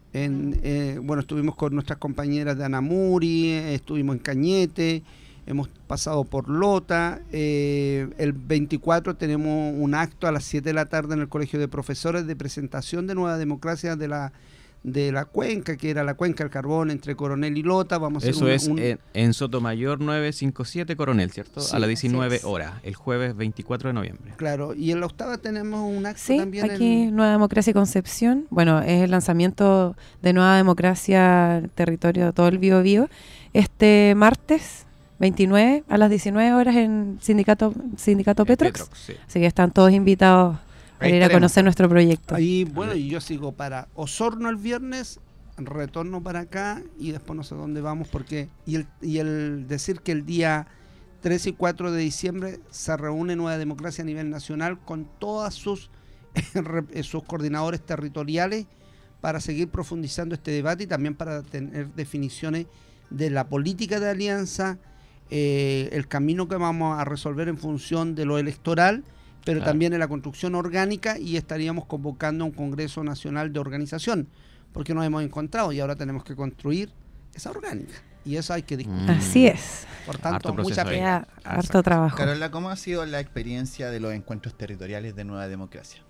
estuvimos con nuestras compañeras de Anamuri, estuvimos en Cañete, hemos pasado por Lota. El 24 tenemos un acto a las 7 de la tarde en el Colegio de Profesores de presentación de Nueva Democracia de la cuenca, que era la cuenca del carbón entre Coronel y Lota. Vamos a hacer eso en Sotomayor 957 Coronel, ¿cierto? Sí, a las 19 horas, el jueves 24 de noviembre. Claro, y en la octava tenemos un acto también. Sí, aquí Nueva Democracia y Concepción. Bueno, es el lanzamiento de Nueva Democracia, territorio de todo el Biobío, este martes 29 a las 19 horas en Sindicato Petrox. Sí. Así que están todos invitados para ir a conocer nuestro proyecto. Ahí, bueno, y yo sigo para Osorno el viernes, retorno para acá y después no sé dónde vamos porque y el decir que el día 3 y 4 de diciembre se reúne Nueva Democracia a nivel nacional con todas sus coordinadores territoriales para seguir profundizando este debate y también para tener definiciones de la política de alianza, el camino que vamos a resolver en función de lo electoral, pero también en la construcción orgánica, y estaríamos convocando un Congreso Nacional de Organización, porque nos hemos encontrado y ahora tenemos que construir esa orgánica, y eso hay que discutir. Así es. Por tanto, mucha pega, harto trabajo. Carola, ¿cómo ha sido la experiencia de los encuentros territoriales de Nueva Democracia?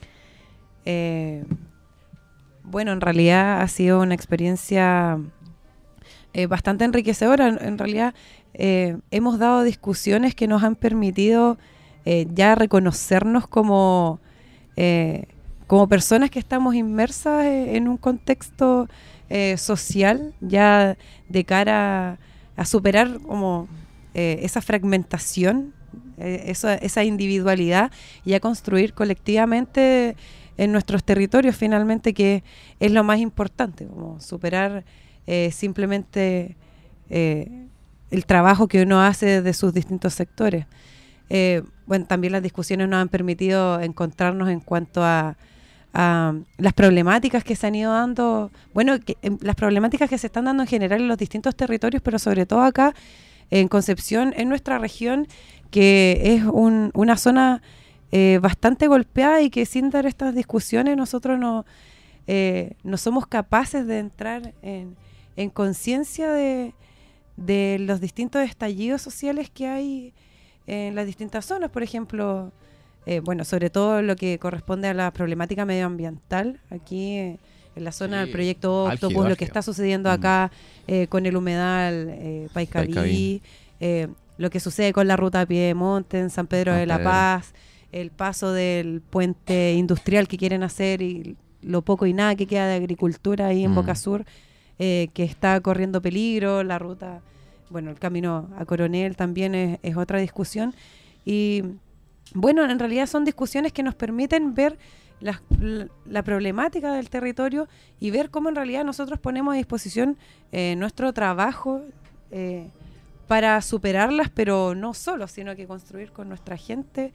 Bueno, en realidad ha sido una experiencia bastante enriquecedora. En realidad hemos dado discusiones que nos han permitido ya reconocernos como personas que estamos inmersas en un contexto social, ya de cara a superar como esa fragmentación, esa individualidad, y a construir colectivamente en nuestros territorios, finalmente, que es lo más importante, como superar simplemente el trabajo que uno hace desde sus distintos sectores. Bueno, también las discusiones nos han permitido encontrarnos en cuanto a las problemáticas que se han ido dando, las problemáticas que se están dando en general en los distintos territorios, pero sobre todo acá en Concepción, en nuestra región, que es una zona bastante golpeada, y que sin dar estas discusiones nosotros no somos capaces de entrar en conciencia de los distintos estallidos sociales que hay en las distintas zonas. Por ejemplo, sobre todo lo que corresponde a la problemática medioambiental aquí en la zona del proyecto Octopus, lo que está sucediendo acá con el humedal Paicabí, lo que sucede con la ruta Piedemonte en San Pedro de la Paz, el paso del puente industrial que quieren hacer y lo poco y nada que queda de agricultura ahí en Boca Sur, que está corriendo peligro, la ruta, el camino a Coronel también es otra discusión. Y bueno, en realidad son discusiones que nos permiten ver la problemática del territorio y ver cómo en realidad nosotros ponemos a disposición nuestro trabajo para superarlas, pero no solo, sino que construir con nuestra gente,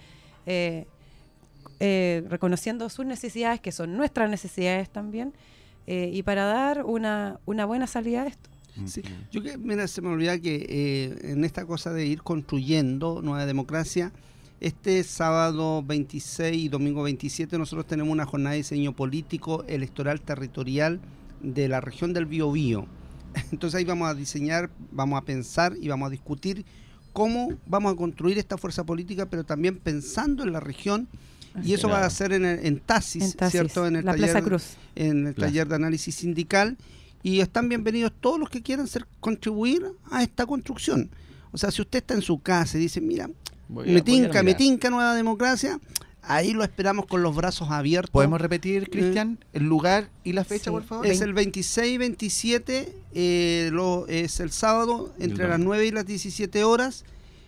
reconociendo sus necesidades, que son nuestras necesidades también, y para dar una buena salida a esto. Sí. Se me olvida que en esta cosa de ir construyendo Nueva Democracia, este sábado 26 y domingo 27 nosotros tenemos una jornada de diseño político electoral territorial de la región del Biobío. Entonces ahí vamos a diseñar, vamos a pensar y vamos a discutir cómo vamos a construir esta fuerza política, pero también pensando en la región Y eso va a ser en Tasis, ¿cierto? En el la taller, Plaza Cruz. En el taller de análisis sindical. Y están bienvenidos todos los que quieran contribuir a esta construcción. O sea, si usted está en su casa y dice, mira, me tinca Nueva Democracia, ahí lo esperamos con los brazos abiertos. ¿Podemos repetir, Cristian, el lugar y la fecha, por favor? Es el 26 y 27, es el sábado, entre las 9 y las 17 horas.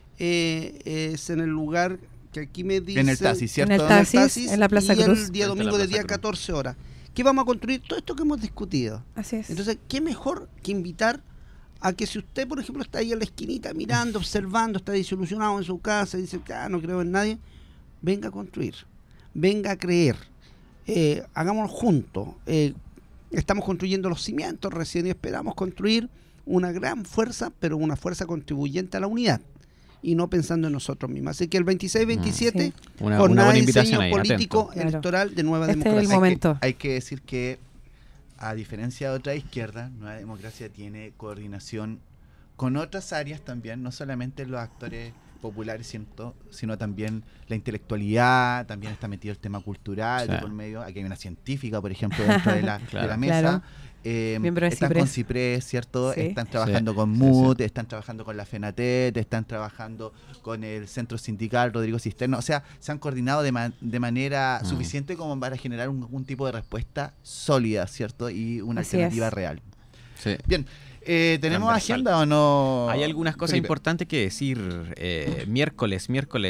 Es en el lugar que aquí me dice... En el Tasis, ¿cierto? En el Tasis, en la Plaza Cruz. Y el día domingo de día 14 horas. ¿Qué vamos a construir? Todo esto que hemos discutido. Así es. Entonces, ¿qué mejor que invitar a que si usted, por ejemplo, está ahí en la esquinita mirando, observando, está desilusionado en su casa y dice, no creo en nadie, venga a construir, venga a creer, hagámoslo juntos. Estamos construyendo los cimientos recién y esperamos construir una gran fuerza, pero una fuerza contribuyente a la unidad y no pensando en nosotros mismos. Así que el 26-27, jornada de diseño político electoral de Nueva Democracia. Es el momento. Hay que decir que, a diferencia de otra izquierda, Nueva Democracia tiene coordinación con otras áreas también, no solamente los actores populares, sino también la intelectualidad, también está metido el tema cultural de por medio. Aquí hay una científica, por ejemplo, dentro de la mesa. Claro. Están con CIPRES, ¿cierto? Sí. Están trabajando con MUT, están trabajando con la FENATET, están trabajando con el Centro Sindical Rodrigo Cisterna. O sea, se han coordinado de manera suficiente como para generar un tipo de respuesta sólida, ¿cierto? Y una alternativa real. Sí. Bien. ¿Tenemos agenda o no? Hay algunas cosas Felipe? importantes que decir. Miércoles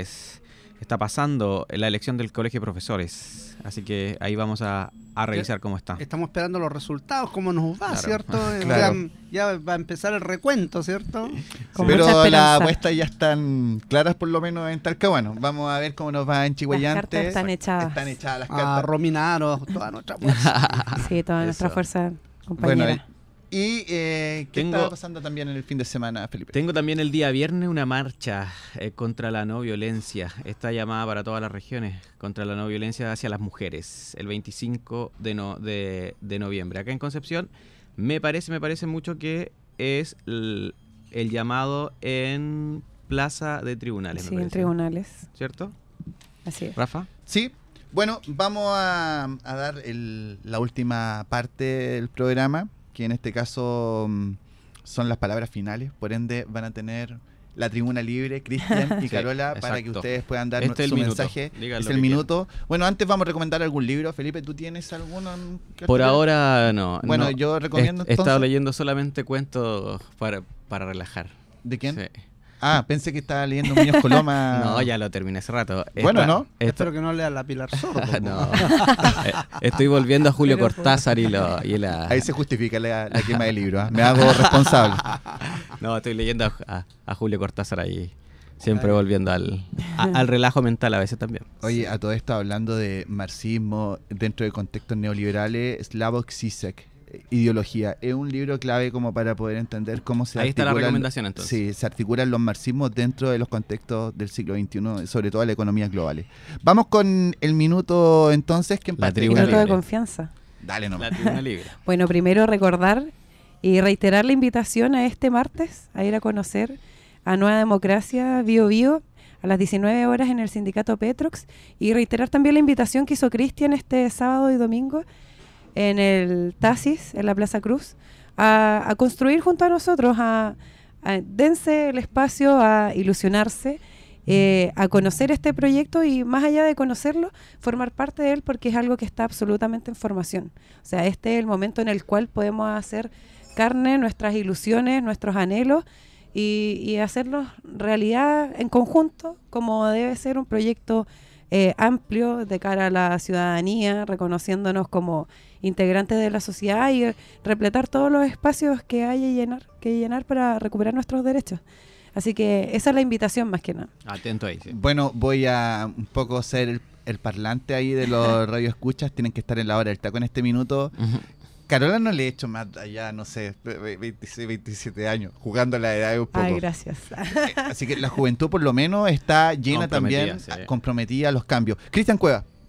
está pasando la elección del Colegio de Profesores. Así que ahí vamos a revisar cómo está. Estamos esperando los resultados, cómo nos va, Claro. ¿cierto? Claro. Ya va a empezar el recuento, ¿cierto? Con mucha Pero esperanza. las apuestas ya están claras, por lo menos en Talcahuano. Vamos a ver cómo nos va en Chihuayante. Las cartas están echadas. Están echadas las A cartas. Rominaro, toda nuestra fuerza. Sí, toda nuestra Eso. fuerza compañera. Bueno, y ¿qué estaba pasando también en el fin de semana, Felipe? Tengo también el día viernes una marcha contra la no violencia. Está llamada para todas las regiones contra la no violencia hacia las mujeres. El 25 de noviembre. Acá en Concepción me parece mucho que es el llamado en Plaza de Tribunales. Sí, me en parece. tribunales. ¿Cierto? Así es. Rafa. Sí, bueno, vamos a dar la última parte del programa, que en este caso son las palabras finales, por ende van a tener la tribuna libre, Cristian y Carola, Sí, para que exacto. ustedes puedan dar Este es su el minuto. mensaje. Digan Es lo el que minuto. Bueno, antes vamos a recomendar algún libro. Felipe, ¿tú tienes alguno? Por ahora no. Bueno, no. yo recomiendo He estado entonces- leyendo solamente cuentos para relajar. ¿De quién? Sí. Ah, pensé que estaba leyendo Muñoz Coloma. No, ya lo terminé hace rato. Bueno, ¿no? Espero que no lea la Pilar Sordo. No. Estoy volviendo a Julio Pero, Cortázar y la... Ahí se justifica la quema del libro. ¿Ah? Me hago responsable. No, estoy leyendo a Julio Cortázar ahí. Siempre volviendo al relajo mental a veces también. Oye, a todo esto hablando de marxismo dentro de contextos neoliberales, Slavoj Žižek, Ideología, es un libro clave como para poder entender cómo se Ahí está la articulan- recomendación, entonces. Sí, se articulan los marxismos dentro de los contextos del siglo XXI, sobre todo las economías globales. Vamos con el minuto entonces, que empate. tribuna Minuto de libre. confianza. Dale nomás. La tribuna libre. Bueno, primero recordar y reiterar la invitación a este martes a ir a conocer a Nueva Democracia Bio Bio a las 19 horas en el sindicato Petrox, y reiterar también la invitación que hizo Cristian este sábado y domingo en el Tasis, en la Plaza Cruz, a construir junto a nosotros, dense el espacio a ilusionarse, a conocer este proyecto y, más allá de conocerlo, formar parte de él, porque es algo que está absolutamente en formación. O sea, este es el momento en el cual podemos hacer carne nuestras ilusiones, nuestros anhelos, y hacerlos realidad en conjunto, como debe ser un proyecto amplio de cara a la ciudadanía, reconociéndonos como integrantes de la sociedad y repletar todos los espacios que hay que llenar para recuperar nuestros derechos. Así que esa es la invitación más que nada. Atento ahí, sí. Bueno, voy a un poco ser el parlante ahí de los radioescuchas. Tienen que estar en la hora del taco en este minuto. Ujú. Carola no le he hecho más allá, no sé, 26, 27 años, jugando la edad un poco. Ay, gracias. Así que la juventud por lo menos está llena Comprometida, también, sí. comprometida a los cambios. Cristian Cueva.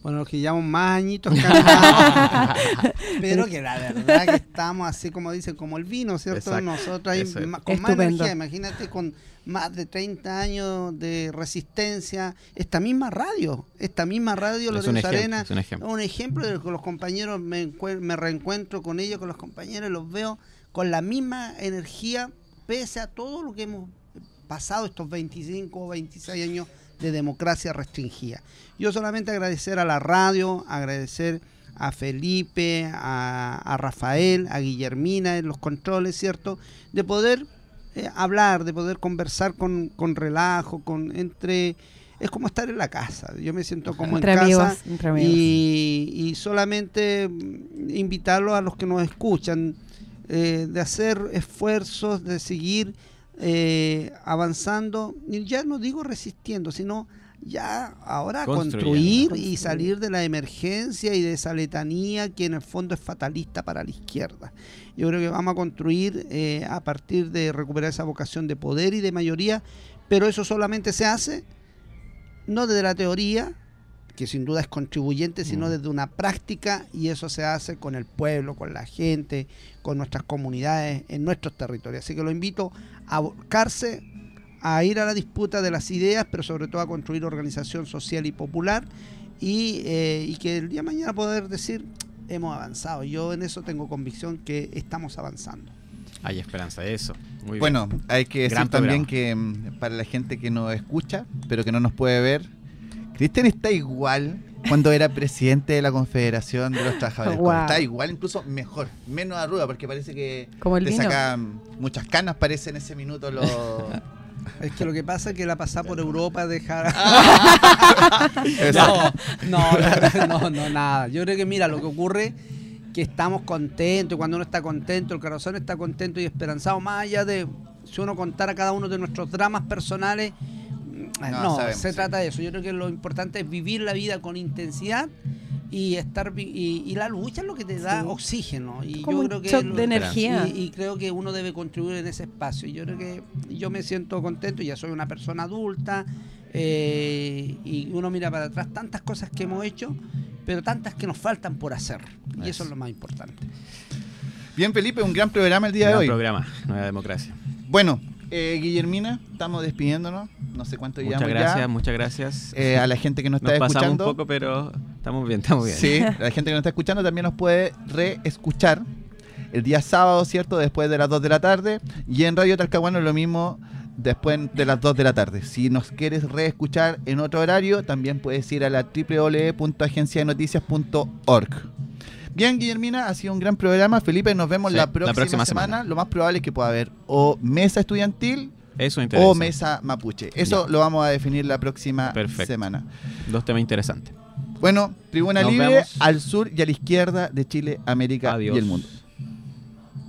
Bueno, los que llevamos más añitos caminando, pero que la verdad que estamos así como dicen, como el vino, ¿cierto? Exacto. Nosotros ahí con más energía, imagínate con más de 30 años de resistencia, esta misma radio, Lorenzo Arena, es un ejemplo de que los compañeros me reencuentro con ellos, con los compañeros, los veo con la misma energía, pese a todo lo que hemos pasado estos 25 o 26 años de democracia restringida. Yo solamente agradecer a la radio, agradecer a Felipe, a Rafael, a Guillermina en los controles, ¿cierto? De poder hablar, de poder conversar con relajo, es como estar en la casa. Yo me siento como entre en amigos, casa entre amigos. Y solamente invitarlos a los que nos escuchan de hacer esfuerzos, de seguir avanzando, y ya no digo resistiendo, sino ya ahora construir y salir de la emergencia y de esa letanía que en el fondo es fatalista para la izquierda. Yo creo que vamos a construir a partir de recuperar esa vocación de poder y de mayoría, pero eso solamente se hace no desde la teoría, que sin duda es contribuyente, sino desde una práctica, y eso se hace con el pueblo, con la gente, con nuestras comunidades, en nuestros territorios. Así que lo invito a volcarse, a ir a la disputa de las ideas, pero sobre todo a construir organización social y popular, y que el día de mañana poder decir, hemos avanzado. Yo en eso tengo convicción que estamos avanzando. Hay esperanza de eso. Muy bueno, bien. hay que decir también que para la gente que nos escucha, pero que no nos puede ver, Cristian está igual cuando era presidente de la Confederación de los Trabajadores. Wow. Está igual, incluso mejor, menos arruga, porque parece que como el te vino. saca muchas canas, parece en ese minuto los... Es que lo que pasa es que la pasada por Europa dejar... No, nada. Yo creo que mira, lo que ocurre que estamos contentos, y cuando uno está contento, el corazón está contento y esperanzado, más allá de si uno contara cada uno de nuestros dramas personales, se trata de eso. Yo creo que lo importante es vivir la vida con intensidad y y la lucha es lo que te da oxígeno, y como yo creo un que shock de energía, y creo que uno debe contribuir en ese espacio. Yo creo que yo me siento contento, ya soy una persona adulta, y uno mira para atrás tantas cosas que hemos hecho, pero tantas que nos faltan por hacer, y eso es lo más importante. Bien, Felipe, un gran programa el día de hoy. Programa, Nueva Democracia. Bueno, Guillermina, estamos despidiéndonos. No sé cuánto llevamos ya. Muchas gracias. A la gente que nos está pasamos escuchando. un poco, pero estamos bien. Sí, la gente que nos está escuchando también nos puede reescuchar el día sábado, ¿cierto? Después de las 2 de la tarde. Y en Radio Talcahuano lo mismo después de las 2 de la tarde. Si nos quieres reescuchar en otro horario, también puedes ir a la www.agenciadenoticias.org. Bien, Guillermina, ha sido un gran programa. Felipe, nos vemos la próxima semana. Lo más probable es que pueda haber o mesa estudiantil o mesa mapuche. Eso lo vamos a definir la próxima semana. Dos temas interesantes. Bueno, Tribuna Libre al sur y a la izquierda de Chile, América y el mundo.